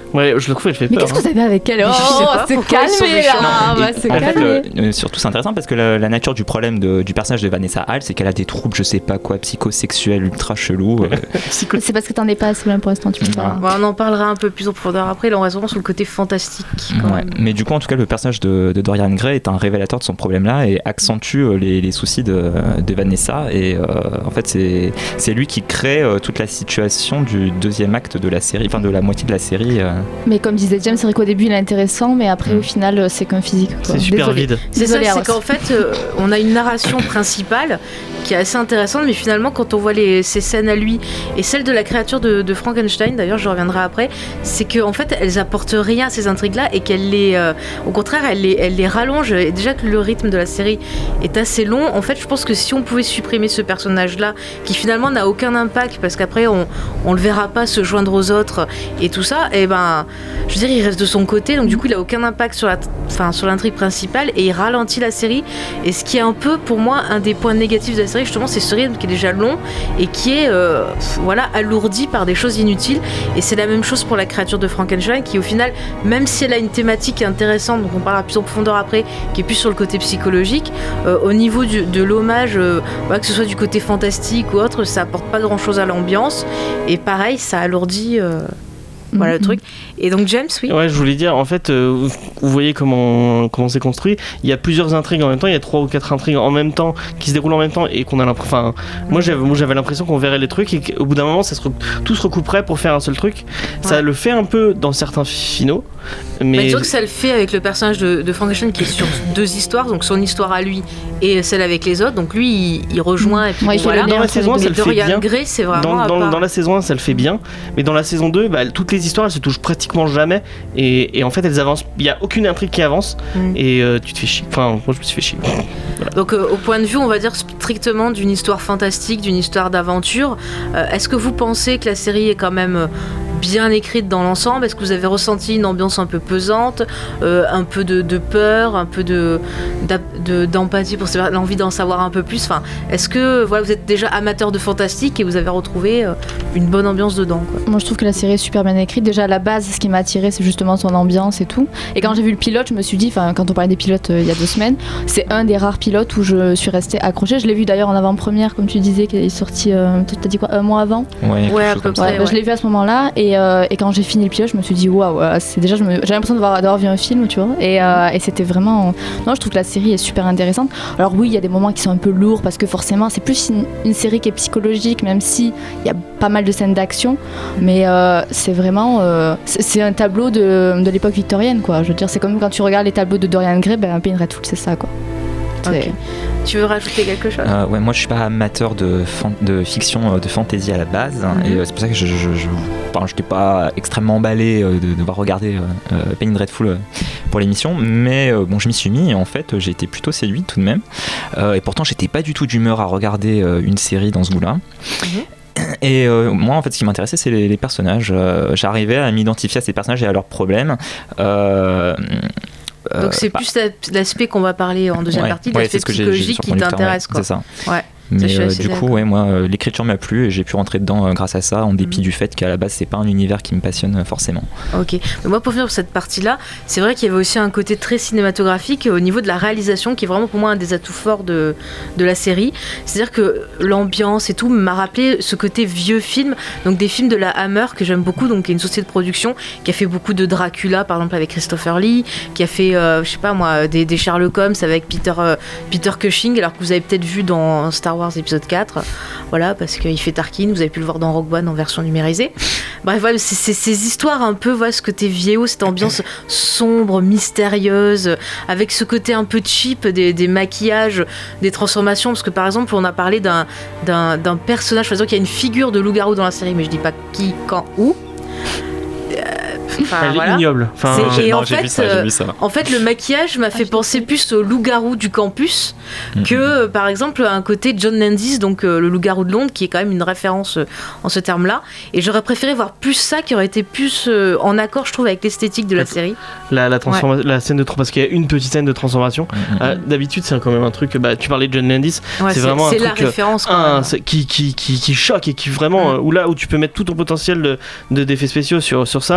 Ouais, je le trouve, elle fait Mais peur. qu'est-ce que vous avez avec elle? Mais je sais Oh, pas se pourquoi ils sont calmer méchants. là, on va Et se en fait, calmer. le- euh, surtout c'est intéressant parce que la, la nature du problème de- du personnage de Vanessa Hall, c'est qu'elle a des troubles, je sais pas quoi, psychosexuels ultra chelous. euh, Psycho- C'est parce que t'en es pas assez bien pour l'instant, tu peux pas. Bon, on en parlera un peu plus en profondeur après. Là, on reste vraiment sur le côté fantastique. quand Ouais. même. Mais du coup, en tout cas, le personnage de, de Dorian Gray est un révélateur de son problème-là et accentue euh, les, les soucis de, de Vanessa. Et euh, en fait, c'est, c'est lui qui crée euh, toute la situation du deuxième acte de la série, enfin de la moitié de la série. euh. Mais comme disait James, c'est vrai qu'au début il est intéressant, mais après Mm. au final euh, c'est qu'un physique. quoi. C'est super Désolée. vide. C'est ça, Désolée, c'est Aros. qu'en fait, euh, on a une narration principale qui est assez intéressante, mais finalement, quand on voit les, ces scènes à lui et celles de la créature de, de Frankenstein, d'ailleurs, je reviendrai après, c'est qu'en fait, elles apportent rien à ces intrigues-là et qu'elles les, euh, au contraire, elles les, elles les rallongent. Et déjà que le rythme de la série est assez long, en fait, je pense que si on pouvait supprimer ce personnage-là, qui finalement n'a aucun impact, parce qu'après, on, on le verra pas se joindre aux autres et tout ça, et ben, je veux dire, il reste de son côté, donc du coup, il a aucun impact sur la, enfin, sur l'intrigue principale et il ralentit la série. Et ce qui est un peu, pour moi, un des points négatifs de la série, justement, c'est ce rythme qui est déjà long et qui est, euh, voilà, alourdi par des choses inutiles. Et c'est la même chose pour la créature de Frankenstein, qui au final, même si elle a une thématique intéressante, donc on parlera plus en profondeur après, qui est plus sur le côté psychologique, euh, au niveau du, de l'hommage, euh, voilà, que ce soit du côté fantastique ou autre, ça apporte pas grand-chose à l'ambiance. Et pareil, ça alourdit. Euh, Voilà le Mhm. truc. Et donc James, oui. Ouais, je voulais dire, en fait, euh, vous, vous voyez comment, comment c'est construit. Il y a plusieurs intrigues en même temps, il y a trois ou quatre intrigues en même temps qui se déroulent en même temps et qu'on a l'impression. Enfin, moi j'avais, moi j'avais l'impression qu'on verrait les trucs et qu'au bout d'un moment, ça se re- tout se recouperait pour faire un seul truc. Ça Ouais. le fait un peu dans certains finaux, Mais mais. disons que ça le fait avec le personnage de, de Frankenstein qui est sur deux histoires, donc son histoire à lui et celle avec les autres. Donc lui, il, il rejoint et puis Ouais, bon, il fait le voilà. lien Dans la entre saison, les ça deux. le fait Dorian bien. Gray, c'est vraiment Dans, à dans- part. dans la saison un, ça le fait bien, mais dans la saison deux, bah, toutes les histoires elles se touchent pratiquement jamais et, et en fait elles avancent. Il n'y a aucune intrigue qui avance Mm. et euh, tu te fais chier. Enfin, moi je me suis fait chier. Donc euh, au point de vue, on va dire strictement d'une histoire fantastique, d'une histoire d'aventure, euh, est-ce que vous pensez que la série est quand même euh, bien écrite dans l'ensemble? Est-ce que vous avez ressenti une ambiance un peu pesante, euh, un peu de, de peur, un peu de, d'ap- de- d'empathie pour savoir- l'envie d'en savoir un peu plus? Enfin, est-ce que voilà, vous êtes déjà amateur de fantastique et vous avez retrouvé euh, une bonne ambiance dedans, quoi? Moi je trouve que la série est super bien écrite. Déjà à la base, ce qui m'a attiré, c'est justement son ambiance et tout. Et quand j'ai vu le pilote, je me suis dit, enfin quand on parlait des pilotes euh, il y a deux semaines, c'est un des rares pilotes où je suis restée accrochée. Je l'ai vu d'ailleurs en avant-première, comme tu disais, qui est sorti, euh, t'as dit quoi, un mois avant? Ouais, quelque Ouais, à chose peu comme ça. près. Ouais, bah, ouais. je l'ai vu à ce moment-là et, euh, et quand j'ai fini le pilote, je me suis dit waouh, euh, c'est déjà, je me- j'ai l'impression d'avoir, d'avoir vu un film, tu vois. Et, euh, et c'était vraiment, non, je trouve que la série est super intéressante. Alors oui, il y a des moments qui sont un peu lourds parce que forcément, c'est plus une, une série qui est psychologique, même si il y a pas mal de scènes d'action, mais euh, c'est vraiment, euh, c'est, c'est un tableau de, de l'époque victorienne, quoi. Je veux dire, c'est comme quand tu regardes les tableaux de Dorian Gray, ben Penn Redfield, c'est ça, quoi. C'est- Ok. Tu veux rajouter quelque chose? Euh, ouais, moi je suis pas amateur de, fan- de fiction, euh, de fantasy à la base, hein, Mhm. et euh, c'est pour ça que je je, je, enfin, je n'étais pas extrêmement emballé euh, de devoir regarder euh, euh, Penny Dreadful euh, pour l'émission, mais euh, bon, je m'y suis mis et en fait j'ai été plutôt séduit tout de même. Euh, et pourtant j'étais pas du tout d'humeur à regarder euh, une série dans ce goût-là. Et euh, moi, en fait, ce qui m'intéressait, c'est les, les personnages. Euh, J'arrivais à m'identifier à ces personnages et à leurs problèmes. Euh, euh, Donc c'est bah, plus la- l'aspect qu'on va parler en deuxième ouais, partie, ouais, l'aspect c'est ce que j'ai- j'ai psychologique sur qui mon lecteur, t'intéresse, ouais, quoi. C'est ça. Ouais. Mais je suis euh, assez du coup, d'accord. ouais, moi, euh, l'écriture m'a plu et j'ai pu rentrer dedans euh, grâce à ça, en dépit Mhm. du fait qu'à la base, c'est pas un univers qui me passionne euh, forcément. Ok. Mais moi, pour finir sur cette partie-là, c'est vrai qu'il y avait aussi un côté très cinématographique au niveau de la réalisation, qui est vraiment pour moi un des atouts forts de, de la série. C'est-à-dire que l'ambiance et tout m'a rappelé ce côté vieux film, donc des films de la Hammer que j'aime beaucoup, donc qui est une société de production qui a fait beaucoup de Dracula, par exemple avec Christopher Lee, qui a fait, euh, je sais pas moi, des, des Sherlock Holmes avec Peter, euh, Peter Cushing, alors que vous avez peut-être vu dans Star Wars épisode quatre, voilà, parce qu'il fait Tarkin, vous avez pu le voir dans Rogue One en version numérisée. Bref, voilà, c'est c'est ces histoires un peu, voilà, ce côté vieillot, cette ambiance sombre, mystérieuse, avec ce côté un peu cheap des, des maquillages, des transformations, parce que par exemple, on a parlé d'un d'un d'un personnage, par exemple, il y a une figure de loup-garou dans la série, mais je dis pas qui, quand, où. Euh, Enfin, Elle voilà. est ignoble. Enfin, C'est- Et non, en j'ai fait, vu ça, j'ai euh, vu ça. En fait, le maquillage m'a fait penser plus au loup-garou du campus que, euh, par exemple, à un côté John Landis, donc euh, le loup-garou de Londres, qui est quand même une référence euh, en ce terme-là. Et j'aurais préféré voir plus ça, qui aurait été plus euh, en accord, je trouve, avec l'esthétique de la Attends. série. la, la, transforma- la scène de transformation, parce qu'il y a une petite scène de transformation. Mhm. Euh, D'habitude, c'est quand même un truc. Bah, tu parlais de John Landis, Ouais, c'est vraiment un c'est la truc, euh, référence. quand un, même. c'est- qui, qui, qui, qui choque et qui vraiment. Mm. euh, où là où tu peux mettre tout ton potentiel de, de- d'effets spéciaux sur, sur ça, là, c'est,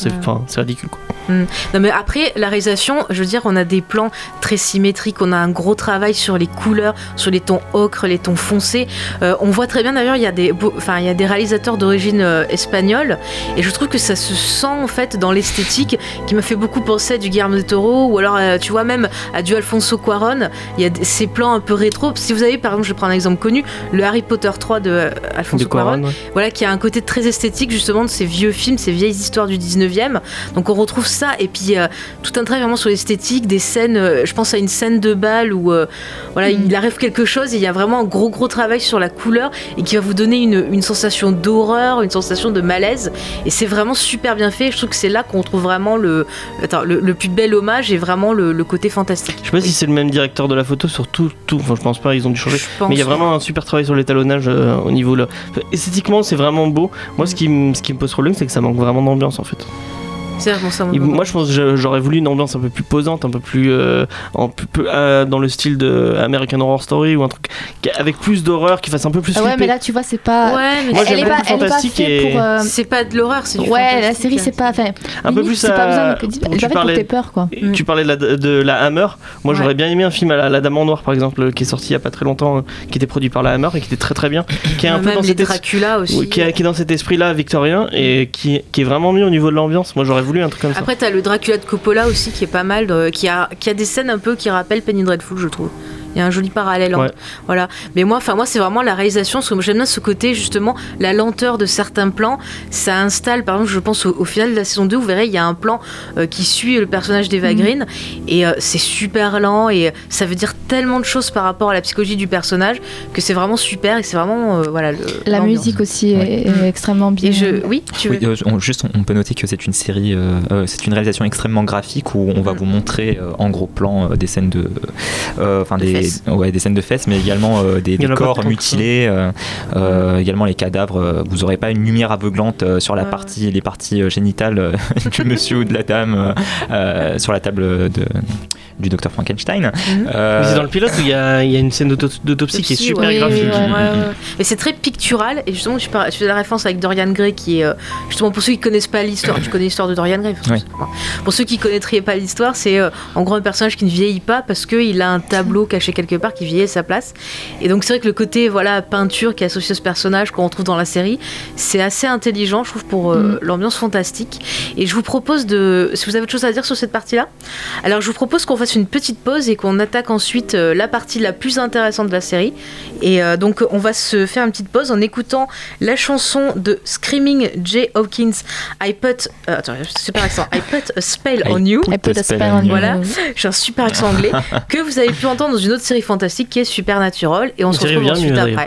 c'est, enfin, c'est ridicule quoi. Mmh. Non mais après la réalisation, je veux dire, on a des plans très symétriques, on a un gros travail sur les couleurs, sur les tons ocre, les tons foncés. Euh, on voit très bien d'ailleurs, il y a des, enfin il y a des réalisateurs d'origine euh, espagnole, et je trouve que ça se sent en fait dans l'esthétique, qui me fait beaucoup penser à du Guillermo del Toro, ou alors euh, tu vois même à du Alfonso Cuarón. Il y a des, ces plans un peu rétro. Si vous avez par exemple, je prends un exemple connu, le Harry Potter trois de euh, Alfonso Cuarón, ouais. Voilà, qui a un côté très esthétique justement de ces vieux films, ces vieilles histoires du dix-neuvième. Donc on retrouve ça, et puis euh, tout un travail vraiment sur l'esthétique, des scènes, euh, je pense à une scène de bal où euh, voilà, mmh. il arrive quelque chose et il y a vraiment un gros gros travail sur la couleur et qui va vous donner une, une sensation d'horreur, une sensation de malaise, et c'est vraiment super bien fait. Je trouve que c'est là qu'on trouve vraiment le, attends, le, le plus bel hommage et vraiment le, le côté fantastique. Je sais pas oui. si c'est le même directeur de la photo sur tout, tout. Enfin je pense pas, ils ont dû changer, pense, mais il y a vraiment un super travail sur l'étalonnage euh, au niveau là. Esthétiquement c'est vraiment beau. Moi mmh. ce, qui m- ce qui me pose problème, c'est que ça manque vraiment d'ambiance en fait. C'est vrai, bon, ça Et moi je pense que j'aurais voulu une ambiance un peu plus posante, un peu plus, euh, en, plus euh, dans le style de American Horror Story, ou un truc avec plus d'horreur, qui fasse un peu plus flipper. Ouais mais là tu vois c'est pas, ouais, mais moi elle, est pas, elle est pas faite et... pour euh... c'est pas de l'horreur, c'est du ouais fantastique. la série c'est pas, enfin un peu plus c'est à... pas besoin de... elle est pas faite pour tes peurs quoi. Tu mm. parlais de la, de la Hammer, moi ouais. j'aurais bien aimé un film à la, la Dame en Noir par exemple, qui est sorti il y a pas très longtemps, qui était produit par la Hammer et qui était très très bien, qui est un même peu dans les cet Dracula aussi, es... qui, est, qui est dans cet esprit là victorien et qui, qui est vraiment mieux au niveau de l'ambiance. Moi j'aurais voulu un truc comme ça. Après t'as le Dracula de Coppola aussi qui est pas mal, de, qui, a, qui a des scènes un peu qui rappellent Penny Dreadful, je trouve. Il y a un joli parallèle, ouais. entre, voilà. Mais moi, enfin moi, c'est vraiment la réalisation. Parce que j'aime bien ce côté justement, la lenteur de certains plans. Ça installe, par exemple, je pense au, au final de la saison deux, vous verrez, il y a un plan euh, qui suit le personnage d'Eva mmh. Green, et euh, c'est super lent et ça veut dire tellement de choses par rapport à la psychologie du personnage que c'est vraiment super, et c'est vraiment euh, voilà. Le, la l'ambiance. musique aussi ouais. est, est extrêmement bien. Et je, oui, tu veux... oui euh, on, juste, on peut noter que c'est une série, euh, euh, c'est une réalisation extrêmement graphique où on va mmh. vous montrer euh, en gros plan euh, des scènes de, enfin euh, des, ouais, des scènes de fesses, mais également euh, des, des corps mutilés, euh, euh, également les cadavres. Euh, vous n'aurez pas une lumière aveuglante euh, sur la ouais. partie, les parties euh, génitales euh, du monsieur ou de la dame euh, sur la table de, du docteur Frankenstein. Mm-hmm. Euh, mais c'est dans le pilote où il y a, y a une scène d'auto, d'autopsie qui est super ouais, graphique. Ouais, ouais, ouais. Mais c'est très pictural, et justement je fais la référence avec Dorian Gray qui est, euh, justement pour ceux qui ne connaissent pas l'histoire, tu connais l'histoire de Dorian Gray oui. Pour ceux qui ne connaîtraient pas l'histoire, c'est euh, en gros un personnage qui ne vieillit pas parce qu'il a un tableau caché quelque part qui vieillit à sa place. Et donc c'est vrai que le côté voilà, peinture qui est associé à ce personnage qu'on retrouve dans la série, c'est assez intelligent je trouve pour euh, mm. l'ambiance fantastique. Et je vous propose de, si vous avez autre chose à dire sur cette partie-là, alors je vous propose qu'on fasse une petite pause et qu'on attaque ensuite euh, la partie la plus intéressante de la série. Et euh, donc on va se faire une petite pause en écoutant la chanson de Screaming Jay Hawkins, I put, euh, attends, super accent, I put a spell on you. I put a spell on you. Voilà, j'ai un super accent anglais que vous avez pu entendre dans une autre série fantastique qui est Supernatural, et on se retrouve ensuite mieux, après.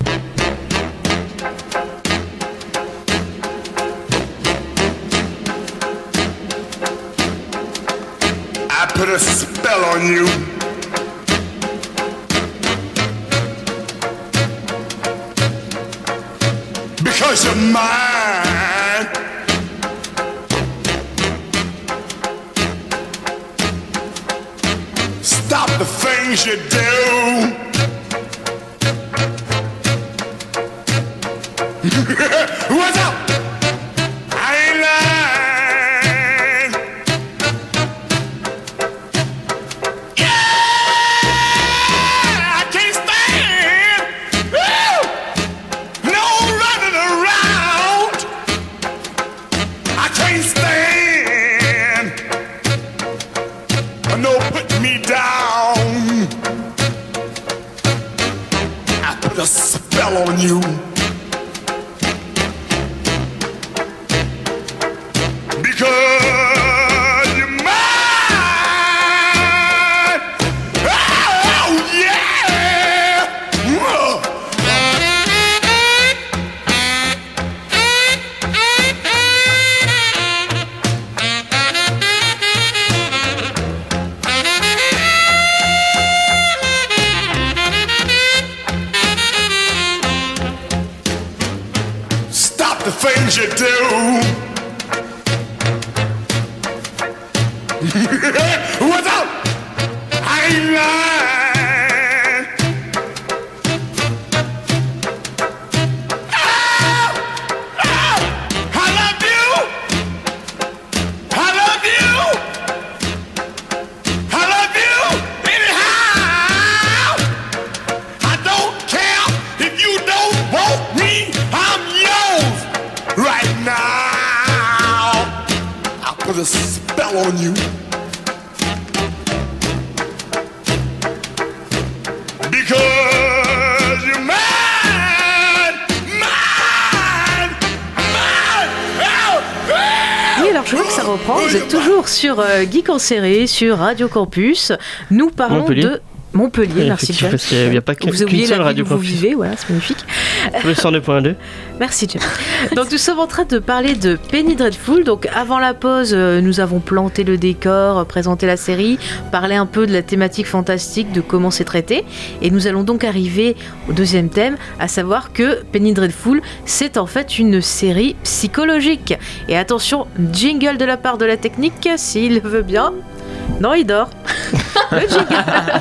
I put a spell on you. Because you're mine. Stop the things you do. What's up? I ain't lying. Yeah, I can't stand. Woo! No running around. I can't stand. No put me down. I put a spell on you. Because you're mine. Oh, yeah. Whoa. Stop the things you do. What's up? I ain't lying. Oh, oh, I love you. on you. Because you're mine, mine, mine. Oh, oh. Oui, alors je vois que ça reprend. Vous êtes toujours sur euh, Geek en série, sur Radio Campus. Nous parlons Montpellier. de Montpellier, Ouais, merci effectivement, Jeff. parce qu'il n'y a pas qu'une Vous oubliez seule la ville radio où vous campus. vivez, voilà, c'est magnifique. Le cent deux point deux. Merci Jeff. Donc nous sommes en train de parler de Penny Dreadful. Donc avant la pause, euh, nous avons planté le décor, euh, présenté la série, parlé un peu de la thématique fantastique, de comment c'est traité. Et nous allons donc arriver au deuxième thème, à savoir que Penny Dreadful, c'est en fait une série psychologique. Et attention, jingle de la part de la technique, s'il veut bien. Non, il dort. Le jingle.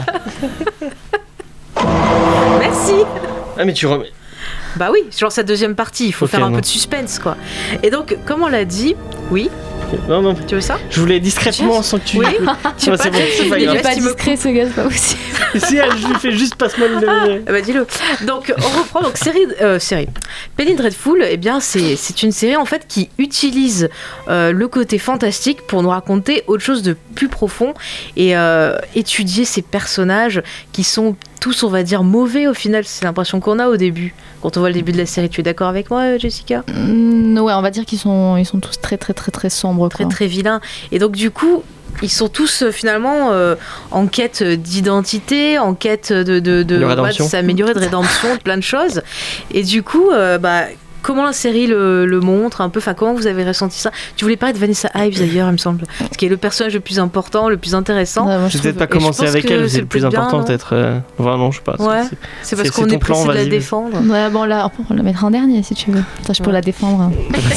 Merci. Ah, mais tu remets. Bah oui, je lance la deuxième partie, il faut Ok, faire un non. peu de suspense quoi. Et donc, comme on l'a dit, oui, Non, non, tu veux ça? je voulais discrètement Jeff sans que tu. Oui. Tu veux c'est pas bon, que c'est je pas dise Il grave. est pas Reste, il me discret ce gars, c'est pas possible. Si elle, je lui fais juste passe-moi le. Ah bah dis-le. Donc on reprend donc série euh, série. Penny Dreadful, eh bien c'est c'est une série en fait qui utilise euh, le côté fantastique pour nous raconter autre chose de plus profond et euh, étudier ces personnages qui sont tous, on va dire, mauvais au final. C'est l'impression qu'on a au début quand on voit le début de la série. Tu es d'accord avec moi, Jessica? Mm, ouais, on va dire qu'ils sont, ils sont tous très très très très sombres. Très quoi. très vilains. Et donc du coup, ils sont tous euh, finalement euh, en quête d'identité, en quête de, de, de, De ouais, rédemption. de s'améliorer, de rédemption, de plein de choses. Et du coup, euh, bah, comment la série le, le montre un peu, enfin comment vous avez ressenti ça? Tu voulais parler de Vanessa Ives d'ailleurs, il me semble, ce qui est le personnage le plus important, le plus intéressant. Ouais, moi, je J'ai peut-être trouve- pas Et je commencé pense avec que elle, c'est c'est le le plus plus bien, important non peut-être. euh, Enfin, non, je sais pas. Ouais. c'est- C'est parce c'est- qu'on c'est est ton plan, pressé de la vas-y. défendre. Ouais, bon là, on va la mettre en dernier si tu veux. Attends, je peux Ouais. la défendre.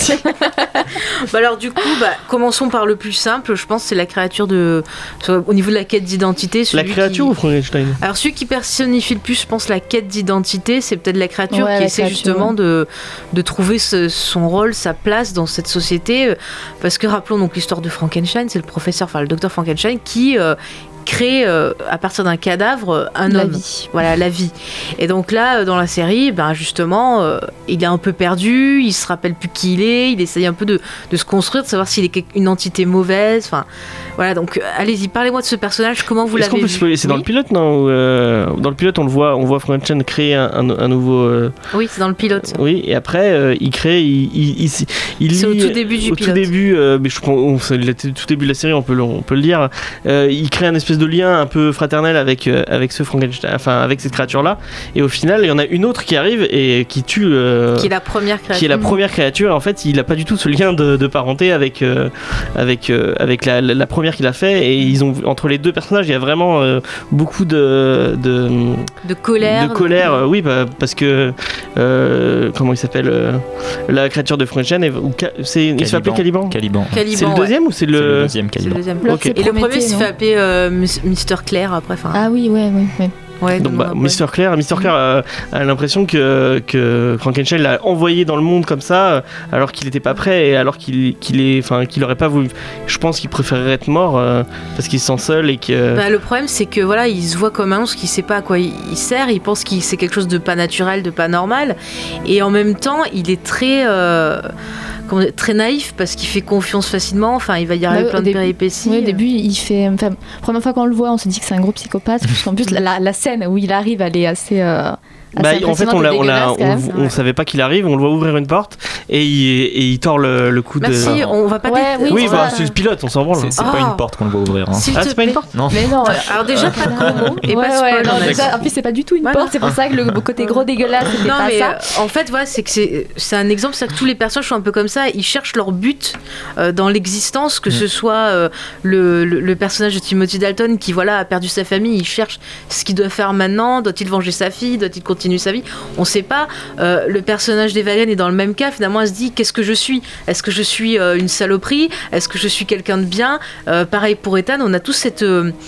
Bah alors du coup, bah, commençons par le plus simple, je pense, c'est la créature de... Au niveau de la quête d'identité. La celui créature qui... ou Frankenstein? Alors celui qui personnifie le plus, je pense, la quête d'identité, c'est peut-être la créature Ouais, qui la essaie créature, justement ouais. de, de trouver ce- son rôle, sa place dans cette société. euh, Parce que rappelons donc l'histoire de Frankenstein, c'est le professeur, enfin le docteur Frankenstein qui euh, crée euh, à partir d'un cadavre euh, un La homme. vie. Voilà, la vie. Et donc là, euh, dans la série, ben justement, euh, il est un peu perdu, il se rappelle plus qui il est, il essaye un peu de, de se construire, de savoir s'il est quelque- une entité mauvaise. Enfin, voilà, donc euh, allez-y, parlez-moi de ce personnage, comment vous Est-ce qu'on l'avez peut vu? spoiler? C'est dans Oui. le pilote, non? Ou, euh, Dans le pilote, on le voit, on voit Frankenstein créer un, un- un nouveau. euh, Oui, c'est dans le pilote. ça. Oui, et après, euh, il crée, il, il, il, il C'est au lit- tout début du au pilote. tout début, euh, mais je prends, on- c'est le tout début de la série, on peut le, on peut le dire. Euh, il crée un espèce de lien un peu fraternel avec euh, avec ce Frankenstein, enfin avec cette créature-là. Et au final, il y en a une autre qui arrive et qui tue. euh, Qui est la première créature. qui est la première créature. En fait, il a pas du tout ce lien de, de parenté avec euh, avec euh, avec la, la, la première qu'il a fait. Et ils ont entre les deux personnages, il y a vraiment euh, beaucoup de de, de colère. de colère. euh, oui, bah, parce que euh, comment il s'appelle euh, la créature de Frankenstein est- ou Ca- c'est il se fait appeler Caliban. Caliban. Caliban, C'est le ouais. deuxième ou c'est C'est le le deuxième C'est le Caliban. deuxième. L'autre, Ok. c'est Et le premier Prométhée, se non fait appeler euh, Mister Claire après. Enfin, Ah oui, ouais, ouais, ouais. ouais, Donc non, bah, ouais. Mister Claire, Mister Claire euh, a l'impression que, que Frankenstein l'a envoyé dans le monde comme ça, euh, alors qu'il n'était pas prêt et alors qu'il qu'il est, enfin qu'il aurait pas voulu. Je pense qu'il préférerait être mort euh, parce qu'il se sent seul et que. Bah, le problème, c'est que voilà, il se voit comme un monstre qui sait pas à quoi il, il sert. Il pense que c'est quelque chose de pas naturel, de pas normal. Et en même temps, il est très, euh, comment dire, très naïf parce qu'il fait confiance facilement. Enfin, il va y arriver Bah, plein au de début- péripéties. Oui, au début, il fait. Enfin, première fois qu'on le voit, on se dit que c'est un gros psychopathe, parce qu'en plus, la, la- la scène où il arrive, elle est assez. euh, Bah, assez en fait, on, impressionnante l'a, et on, l'a- dégueulasse, quand on, même. on savait pas qu'il arrive, on le voit ouvrir une porte et il, et il tord le, le coup Merci, de. on va pas. Ouais, dé- oui, Oui, c'est bah, ça. c'est le pilote, on s'en branle. C'est c'est Ah. pas une porte qu'on le voit ouvrir. Hein. S'il Ah, te c'est pas une plaît. porte? Non. Mais non, Alors déjà, pas de gros mots et ouais, pas de ouais, spoil. non, on a déjà, dit. en plus, c'est pas du tout une Voilà. porte, c'est pour ça que le côté gros dégueulasse, c'était Non pas mais ça. euh, en fait voilà c'est que c'est c'est un exemple, c'est que tous les personnages sont un peu comme ça, ils cherchent leur but euh, dans l'existence, que ce soit euh, le, le, le personnage de Timothy Dalton qui voilà a perdu sa famille, il cherche ce qu'il doit faire maintenant, doit-il venger sa fille, doit-il continuer sa vie, on sait pas. Euh, le personnage d'Eva Green est dans le même cas, finalement elle se dit qu'est-ce que je suis, est-ce que je suis euh, une saloperie, est-ce que je suis quelqu'un de bien. Euh, pareil pour Ethan, on a tous cette euh,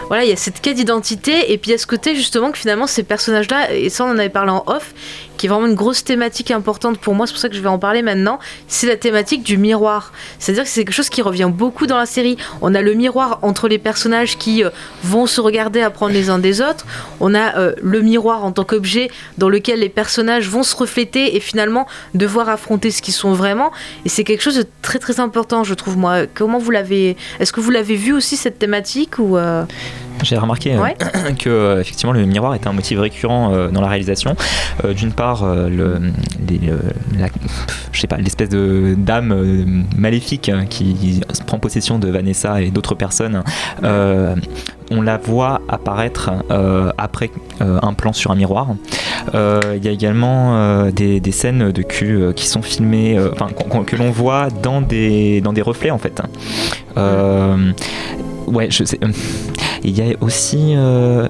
voilà, il y a cette quête d'identité, et puis il y a ce côté justement que finalement ces personnages-là, et ça on en avait parlé en off, qui est vraiment une grosse thématique importante pour moi, c'est pour ça que je vais en parler maintenant, c'est la thématique du miroir. C'est-à-dire que c'est quelque chose qui revient beaucoup dans la série. On a le miroir entre les personnages qui euh, vont se regarder, apprendre les uns des autres. On a euh, le miroir en tant qu'objet dans lequel les personnages vont se refléter et finalement devoir affronter ce qu'ils sont vraiment. Et c'est quelque chose de très très important, je trouve, moi. Comment vous l'avez... Est-ce que vous l'avez vu aussi, cette thématique ou euh... J'ai remarqué euh, ouais. que euh, effectivement le miroir était un motif récurrent euh, dans la réalisation. Euh, d'une part, euh, le, les, euh, la, je sais pas, l'espèce de d'âme euh, maléfique hein, qui prend possession de Vanessa et d'autres personnes. Euh, on la voit apparaître euh, après euh, un plan sur un miroir. Il euh, y a également euh, des, des scènes de cul euh, qui sont filmées, euh, enfin que l'on voit dans des dans des reflets en fait. Euh, ouais, je sais. Il y a aussi euh,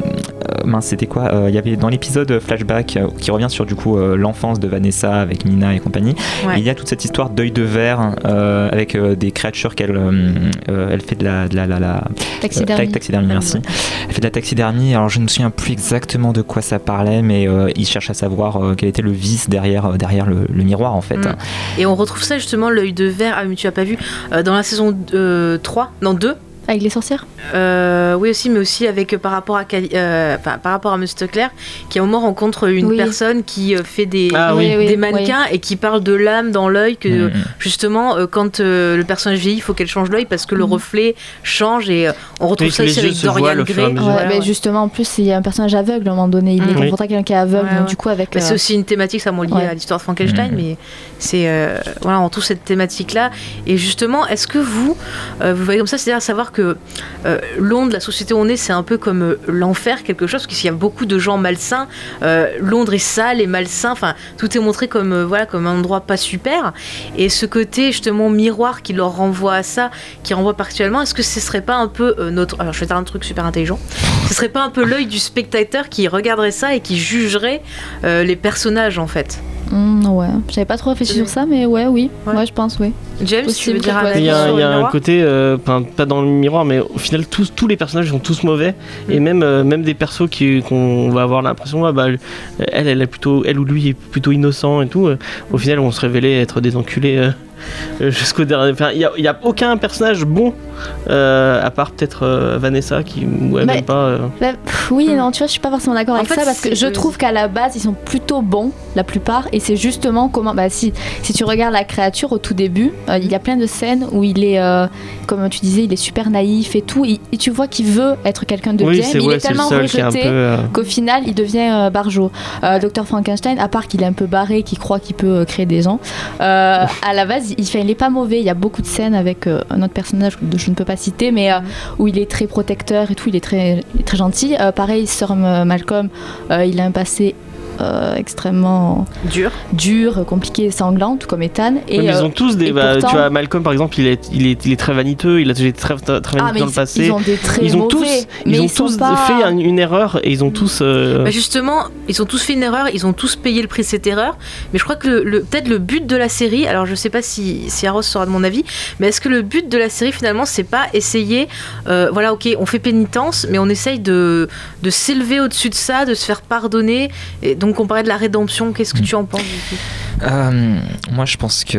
mince, c'était quoi Il euh, y avait dans l'épisode Flashback euh, qui revient sur du coup euh, l'enfance de Vanessa avec Nina et compagnie. Ouais. Il y a toute cette histoire d'œil de verre euh, avec euh, des créatures qu'elle euh, elle fait de la, de la, la, la taxidermie. Euh, taxidermie, merci. Elle fait de la taxidermie. Alors je ne me souviens plus exactement de quoi ça parlait, mais euh, il cherche à savoir euh, quel était le vice derrière derrière le, le miroir en fait. Mmh. Et on retrouve ça justement, l'œil de verre. Ah mais tu as pas vu euh, dans la saison euh, trois, non deux. Avec les sorcières euh, Oui aussi, mais aussi avec euh, par rapport à Cali- euh, par, par rapport à Monsieur Claire, qui à un moment rencontre une oui. personne qui euh, fait des, ah, oui, oui. des mannequins oui. et qui parle de l'âme dans l'œil, que mmh. justement euh, quand euh, le personnage vieillit, il faut qu'elle change l'œil parce que mmh. le reflet change et euh, on retrouve oui, ça aussi avec Dorian Gray. Ouais, ouais, mais justement en plus il y a un personnage aveugle à un moment donné, il mmh. est confronté oui. à quelqu'un qui est aveugle, ouais, donc ouais. du coup avec. Bah, euh... c'est aussi une thématique, ça m'a lié ouais. à l'histoire de Frankenstein, mmh. mais c'est euh, voilà, on trouve cette thématique là. Et justement, est-ce que vous euh, vous voyez comme ça, c'est-à-dire savoir que euh, Londres, la société où on est, c'est un peu comme euh, l'enfer, quelque chose, parce qu'il y a beaucoup de gens malsains. Euh, Londres est sale et malsain. Enfin, tout est montré comme euh, voilà, comme un endroit pas super. Et ce côté justement miroir qui leur renvoie à ça, qui renvoie particulièrement, est-ce que ce serait pas un peu euh, notre, alors je vais faire un truc super intelligent. Ce serait pas un peu l'œil du spectateur qui regarderait ça et qui jugerait euh, les personnages en fait. Mmh, ouais, j'avais pas trop réfléchi sur ça, mais ouais, oui, ouais, ouais je pense, oui. James, tu veux dire un Il y a, il y a un côté, euh, pas dans le miroir, mais au final, tous, tous les personnages sont tous mauvais, mmh. et même, euh, même des persos qui, qu'on va avoir l'impression, ah, bah, elle, elle est plutôt, elle ou lui est plutôt innocent et tout. Euh, au final, on se révélait être des enculés. Euh, jusqu'au dernier. Enfin, il n'y a, a aucun personnage bon euh, à part peut-être euh, Vanessa qui ouais, mais, même pas. Euh... Bah, pff, oui, non, tu vois, je suis pas forcément d'accord en avec fait, ça parce que je trouve qu'à la base ils sont plutôt bons la plupart et c'est justement comment. Bah si si tu regardes la créature au tout début, euh, il y a plein de scènes où il est euh, comme tu disais, il est super naïf et tout et, et tu vois qu'il veut être quelqu'un de oui, bien, mais ouais, il est tellement est rejeté peu, euh... qu'au final il devient euh, barjot. Euh, Docteur Frankenstein, à part qu'il est un peu barré, qu'il croit qu'il peut euh, créer des gens, euh, à la base il fait il est pas mauvais. Il y a beaucoup de scènes avec euh, un autre personnage que je ne peux pas citer, mais euh, où il est très protecteur et tout, il est très, il est très gentil. Euh, pareil, Sir Malcolm, euh, il a un passé euh, extrêmement dur, dur, compliqué, sanglant, tout comme Ethan. Et, oui, mais ils ont tous des. Bah, pourtant... Tu vois, Malcolm par exemple, il est, il est, il est très vaniteux, il a été très, très, très vaniteux ah, dans le passé. Ils ont des traits ils ont mauvais, tous, mais ils ont ils tous pas... fait un, une erreur et ils ont tous. Euh... Bah justement, ils ont tous fait une erreur, ils ont tous payé le prix de cette erreur. Mais je crois que le, le, peut-être le but de la série, alors je sais pas si, si Aros sera de mon avis, mais est-ce que le but de la série finalement, c'est pas essayer, euh, voilà, ok, on fait pénitence, mais on essaye de, de s'élever au-dessus de ça, de se faire pardonner. Et donc on parlait de la rédemption. Qu'est-ce que tu en penses du coup ? Euh, moi, je pense que,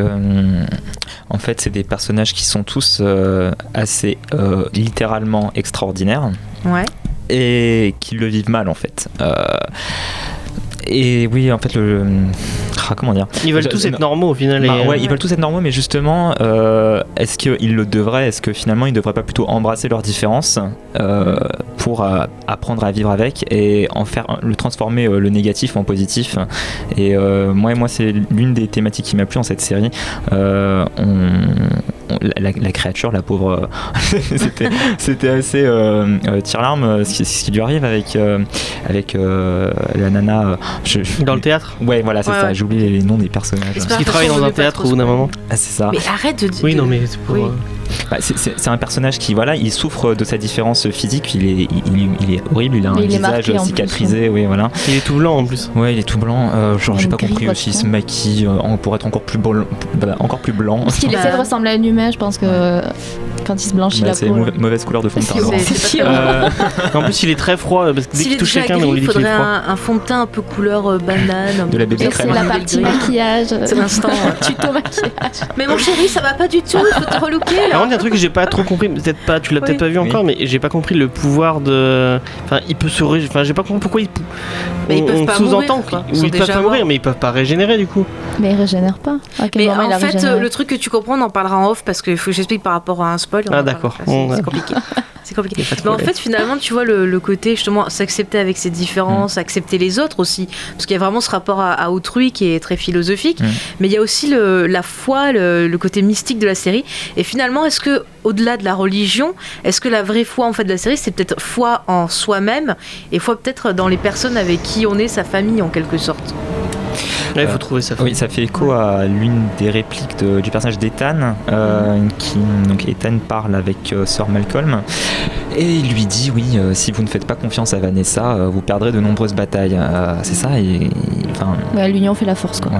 en fait, c'est des personnages qui sont tous euh, assez euh, littéralement extraordinaires. Ouais. Et qui le vivent mal, en fait. Euh, et oui, en fait, le. Ah, comment dire ? Ils veulent tous être normaux au final. Bah, et... Ouais, ils veulent tous être normaux, mais justement, euh, est-ce qu'ils le devraient ? Est-ce que finalement, ils ne devraient pas plutôt embrasser leurs différences euh, pour euh, apprendre à vivre avec et en faire le transformer euh, le négatif en positif ? Et euh, moi, moi, c'est l'une des thématiques qui m'a plu dans cette série. Euh, on, on, la, la créature, la pauvre, c'était, c'était assez euh, euh, tire-larme ce qui, ce qui lui arrive avec euh, avec euh, la nana. Je, je, dans le théâtre. Ouais, voilà, c'est ouais, ça. Ouais. J'oublie les noms des personnages. Parce qu'ils travaillent dans un théâtre au bout d'un moment. Ah, c'est ça. Mais arrête de dire. Oui, non, mais c'est pour. Oui. Euh... Bah, c'est, c'est, c'est un personnage qui, voilà, il souffre de sa différence physique. Il est, il, il, il est horrible. Il a Mais un il est visage marqué en cicatrisé. plus, Oui, voilà. Il est tout blanc en plus. Ouais, il est tout blanc. Euh, genre, Il a j'ai une pas compris grippe aussi. Il aussi. se maquille euh, en- pour être encore plus, bol- bah, encore plus blanc. Parce qu'il Bah. essaie de ressembler à une humaine, je pense que quand il se blanchit Bah, la c'est peau. mauvaise, là. mauvaise couleur de fond de teint. C'est Laurent. C'est- c'est pas Euh, en plus, il est très froid parce que dès S'il qu'il est touche déjà quelqu'un, gris, on il dit qu'il est faudrait froid. un, un fond de teint un peu couleur euh, banane. De la baby Et crème. c'est la Modèle partie gris. maquillage. C'est l'instant. ouais. Tuto maquillage. Mais mon chéri, ça va pas du tout, il faut te relooker Par là. contre, il y a un truc que j'ai pas trop compris, peut-être pas, tu l'as peut-être Oui. pas vu encore, Oui. mais j'ai pas compris le pouvoir de. Enfin, il peut se. ré- Enfin, j'ai pas compris pourquoi il. Mais ils on peuvent on pas sous-entend mourir, quoi. qu'ils Ils sont ils peuvent déjà pas mourir, morts. mais ils peuvent pas régénérer du coup. Mais il régénère pas. À quel Mais moment il en a fait, régénéré euh, le truc que tu comprends, on en parlera en off parce qu'il faut que j'explique par rapport à un spoil. on Ah, en d'accord. parlera. On- C'est c'est compliqué. C'est compliqué. Y a pas de Mais en problème. fait, finalement, tu vois le, le côté justement s'accepter avec ses différences, accepter les autres aussi, parce qu'il y a vraiment ce rapport à, à autrui qui est très philosophique. Mm. Mais il y a aussi le, la foi, le, le côté mystique de la série. Et finalement, est-ce que au-delà de la religion, est-ce que la vraie foi en fait de la série, c'est peut-être foi en soi-même et foi peut-être dans les personnes avec qui on est, sa famille en quelque sorte. Là, il faut Euh, trouver ça. Oui, ça fait écho à l'une des répliques de- du personnage d'Ethan, euh, qui donc Ethan parle avec euh, Sir Malcolm et il lui dit oui, euh, si vous ne faites pas confiance à Vanessa, euh, vous perdrez de nombreuses batailles. Euh, c'est ça. Et, enfin, Ouais, l'union fait la force, quoi. Ouais.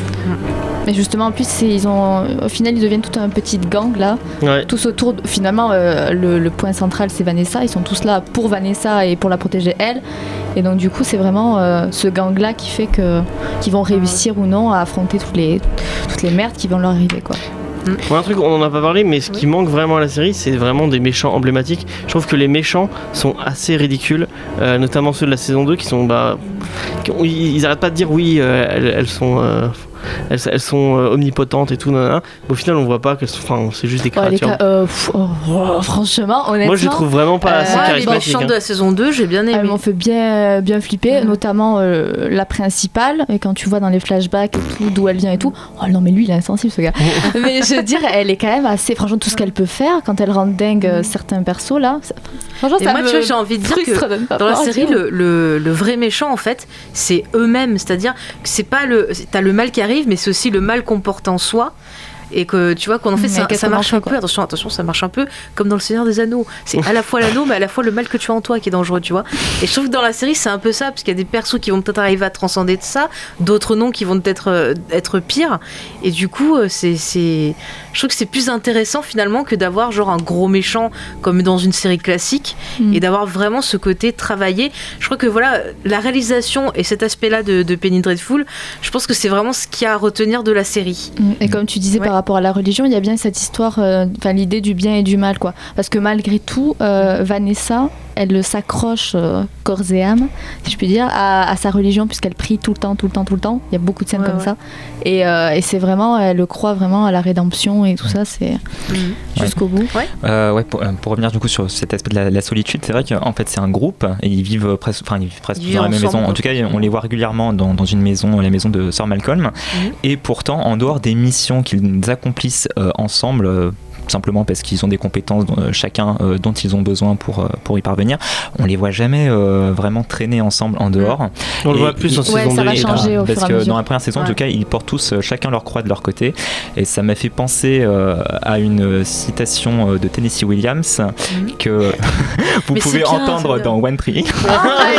Mais justement, en plus, c'est- ils ont, au final, ils deviennent tout un petit gang là, Ouais. tous autour. de- finalement, euh, le, le point central, c'est Vanessa. Ils sont tous là pour Vanessa et pour la protéger elle. Et donc, du coup, c'est vraiment euh, ce gang là qui fait que qu'ils vont réussir ou non à affronter toutes les toutes les merdes qui vont leur arriver, quoi. Bon, un truc, on en a pas parlé, mais ce qui Oui. manque vraiment à la série, c'est vraiment des méchants emblématiques. Je trouve que les méchants sont assez ridicules, euh, notamment ceux de la saison deux qui sont. Bah, qui ont- ils, ils arrêtent pas de dire oui, euh, elles, elles sont. euh, elles, elles sont euh, omnipotentes et tout, nanana. Mais au final, on voit pas qu'elles sont. Enfin, c'est juste des Ouais, les créatures. cas- euh, pff, oh, oh, franchement, honnêtement. Moi, je les trouve vraiment pas euh, assez Moi, les charismatiques. méchants hein. de la saison deux, j'ai bien aimé. Elles m'ont fait bien, bien flipper, Mhm. notamment euh, la principale. Et quand tu vois dans les flashbacks et tout, d'où elle vient et tout, oh non, mais lui, il est insensible ce gars. Mais je veux dire, elle est quand même assez. Franchement, tout ce qu'elle peut faire quand elle rend dingue euh, certains persos là. ça- Franchement, Et ça moi, me tu vois, j'ai envie de dire que frustre de ne pas dans la pouvoir série, dire. le, le, le vrai méchant, en fait, c'est eux-mêmes. C'est-à-dire que c'est pas le. T'as le mal qui arrive, mais c'est aussi le mal qu'on porte en soi. Et que tu vois, qu'on en fait, Mais ça, qu'est-ce ça qu'on en marche fait, un peu. quoi. Attention, attention, ça marche un peu comme dans Le Seigneur des Anneaux. C'est à la fois l'anneau, mais à la fois le mal que tu as en toi qui est dangereux, tu vois. Et je trouve que dans la série, c'est un peu ça, parce qu'il y a des persos qui vont peut-être arriver à transcender de ça, d'autres non qui vont peut-être euh, être pires. Et du coup, euh, c'est, c'est, je trouve que c'est plus intéressant finalement que d'avoir genre un gros méchant comme dans une série classique Mm. et d'avoir vraiment ce côté travaillé. Je crois que voilà, la réalisation et cet aspect-là de, de Penny Dreadful, je pense que c'est vraiment ce qu'il y a à retenir de la série. Mm. Et comme tu disais Ouais. par rapport à la religion, il y a bien cette histoire, euh, enfin l'idée du bien et du mal, quoi. Parce que malgré tout, euh, Vanessa, elle s'accroche euh, corps et âme, si je puis dire, à, à sa religion, puisqu'elle prie tout le temps, tout le temps, tout le temps. Il y a beaucoup de scènes Ouais, comme ouais. ça. Et, euh, et c'est vraiment, elle croit vraiment à la rédemption et tout ça, c'est jusqu'au bout. Euh, ouais, pour, euh, pour revenir du coup sur cet aspect de la, la solitude, c'est vrai qu'en fait c'est un groupe et ils vivent presque, enfin ils vivent presque Ils dans la vivent même ensemble, maison. En quoi. tout cas, on les voit régulièrement dans, dans une maison, la maison de Sir Malcolm. Mhm. Et pourtant, en dehors des missions qu'ils accomplissent euh, ensemble. euh, simplement parce qu'ils ont des compétences dont, euh, chacun euh, dont ils ont besoin pour, euh, pour y parvenir. On les voit jamais euh, vraiment traîner ensemble en dehors. On le Et voit plus il- en Ouais, saison ça deux. va et- changer au parce fur et à que mesure. dans la première saison, en Ouais. tout cas, ils portent tous euh, chacun leur croix de leur côté. Et ça m'a fait penser euh, à une citation euh, de Tennessee Williams que vous Mais pouvez c'est bien, entendre c'est bien. dans One Tree, Oh my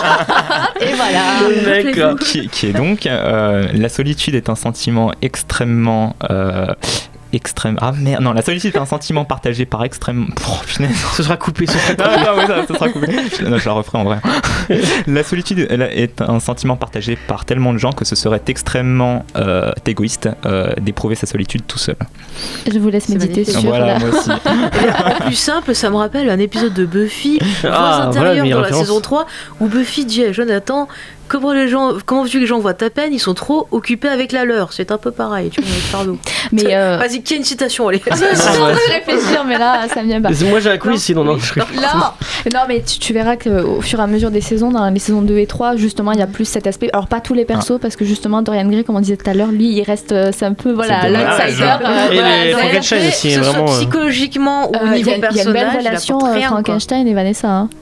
God. Et voilà. Le mec, là. qui, qui est donc euh, la solitude est un sentiment extrêmement euh, extrême. Ah merde, non, la solitude est un sentiment partagé par extrême. Oh, punaise. Ce sera coupé, ce sera coupé. Ah, non, mais ça, ça sera coupé. Je, non, je la referai en vrai. La solitude elle, est un sentiment partagé par tellement de gens que ce serait extrêmement euh, égoïste euh, d'éprouver sa solitude tout seul. Je vous laisse C'est méditer magnifique. sur Voilà, la- moi aussi. En plus simple, ça me rappelle un épisode de Buffy, Voix Ah, voilà, intérieures mes dans la références. saison trois, où Buffy dit à Jonathan comment les gens, comment veux-tu que les gens voient ta peine, ils sont trop occupés avec la leur. C'est un peu pareil, tu vois, avec Pardon. Mais euh, Vas-y, qui a une citation, allez. je suis en train de réfléchir, mais là, ça me vient pas. Moi j'ai un quiz Non. sinon, non. Oui. je- Non, non, mais tu, tu verras qu'au fur et à mesure des saisons, dans les saisons deux et trois, justement, il y a plus cet aspect. Alors, pas tous les persos, parce que justement, Dorian Gray, comme on disait tout à l'heure, lui, il reste. euh, C'est un peu, voilà, C'est dommage. l'outsider. Ah, euh, Et voilà, les donc, Frankenstein Après, aussi, que ce vraiment, soit euh, psychologiquement ou euh, au Il y, niveau a- il y a une personnage, belle il relation apporte euh, rien, quoi. Frankenstein et Vanessa. Hein.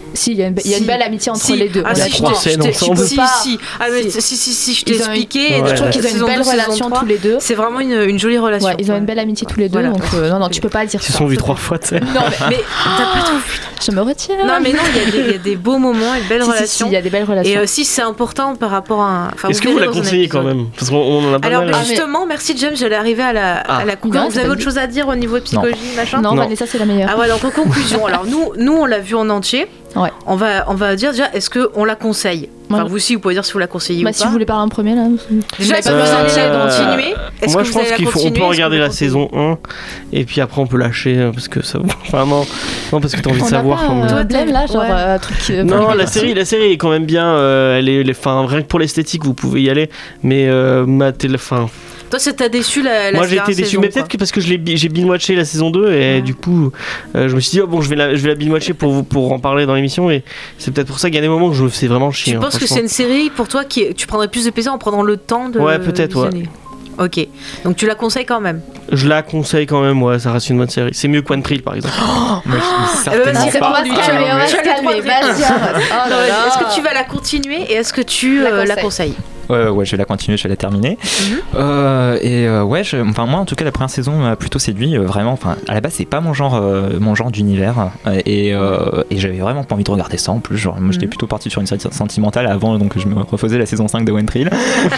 Si, il y a une, be- il y a une Si. belle amitié entre Si. les deux. Ah on si, est je d'accord. t'ai- je t'ai- ensemble. si, Pas- si. Ah, mais si. si, si, si, je t'ai Ils ont une- expliqué. Ouais. et Je trouve dans qu'ils ont une saison belle deux, saison relation trois, tous les deux. C'est vraiment une, une jolie relation. Ouais, ils ont une belle amitié tous les deux, Voilà. donc euh, non, non, tu peux pas dire Ils se ça. sont vus trois fois, tu sais. Non, mais, Mais t'as pas tout vu. je me retiens. Non, mais non, il y a des- il y, a des beaux moments et de belles Si, si, si, relations. il y a des belles Et relations. euh, si c'est important par rapport à. Enfin, Est-ce que vous verrez la dans un conseillez quand épisode. même Parce qu'on on en a pas Alors mal. bah, Ah, mais- justement, merci James, j'allais arriver à la, Ah. à la conclusion. Non, Vous c'est avez pas autre dit. chose à dire au niveau psychologie, machin Non, Non. Vanessa, c'est la meilleure. Ah ouais, donc en conclusion, alors nous, nous on l'a vu en entier. Ouais. On va, on va dire déjà, est-ce qu'on la conseille Enfin, Ouais. vous aussi, vous pouvez dire si vous la conseillez Bah, ou si pas. vous voulez parler en premier, là. Déjà, est-ce que Euh, vous allez la continuer Est-ce Moi, que je vous pense allez la qu'il faut, on continuer peut Est-ce que regarder vous la conseillez saison un et puis après on peut lâcher euh, parce que ça. Enfin, non, non parce que t'as envie de On a savoir pas quand même. un Toi, blême là, genre ouais. euh, un truc. qui- Non, enfin, la série, la série est quand même bien. euh, elle est, elle est- enfin, rien que pour l'esthétique, vous pouvez y aller. Mais euh, ma télé, enfin, Toi, ça t'a déçu la, la moi j'ai été dernière déçu, saison, mais quoi. peut-être que parce que je l'ai, bi- j'ai binge-watché la saison deux et Ouais. du coup, euh, je me suis dit oh, bon, je vais la, je vais la binge-watcher pour vous, pour en parler dans l'émission et c'est peut-être pour ça qu'il y a des moments où je me fais vraiment chier. Tu hein, penses que franchement. c'est une série pour toi qui tu prendrais plus de plaisir en prenant le temps de Ouais, peut-être, ouais. visionner. Ok, donc tu la conseilles quand même. Je la conseille quand même, ouais, ça reste une bonne série. C'est mieux que One Tree par exemple. Moi, je- Eh ben, certainement vas-y, c'est pas. On va se Tu calmer, as- on va tu se as le calmer. droit de Vas-y, arrête. Oh Non, là là. Est-ce que tu vas la continuer et est-ce que tu La euh, la conseilles. conseilles Ouais, ouais, je vais la continuer, je vais la terminer. Mhm. Euh, et euh, ouais, je- enfin moi en tout cas la première saison m'a plutôt séduit, euh, vraiment. Enfin à la base c'est pas mon genre, euh, mon genre d'univers euh, et, euh, et j'avais vraiment pas envie de regarder ça en plus. Genre moi j'étais Mhm. plutôt parti sur une série sentimentale avant, donc je me refaisais la saison cinq de One Tree Hill.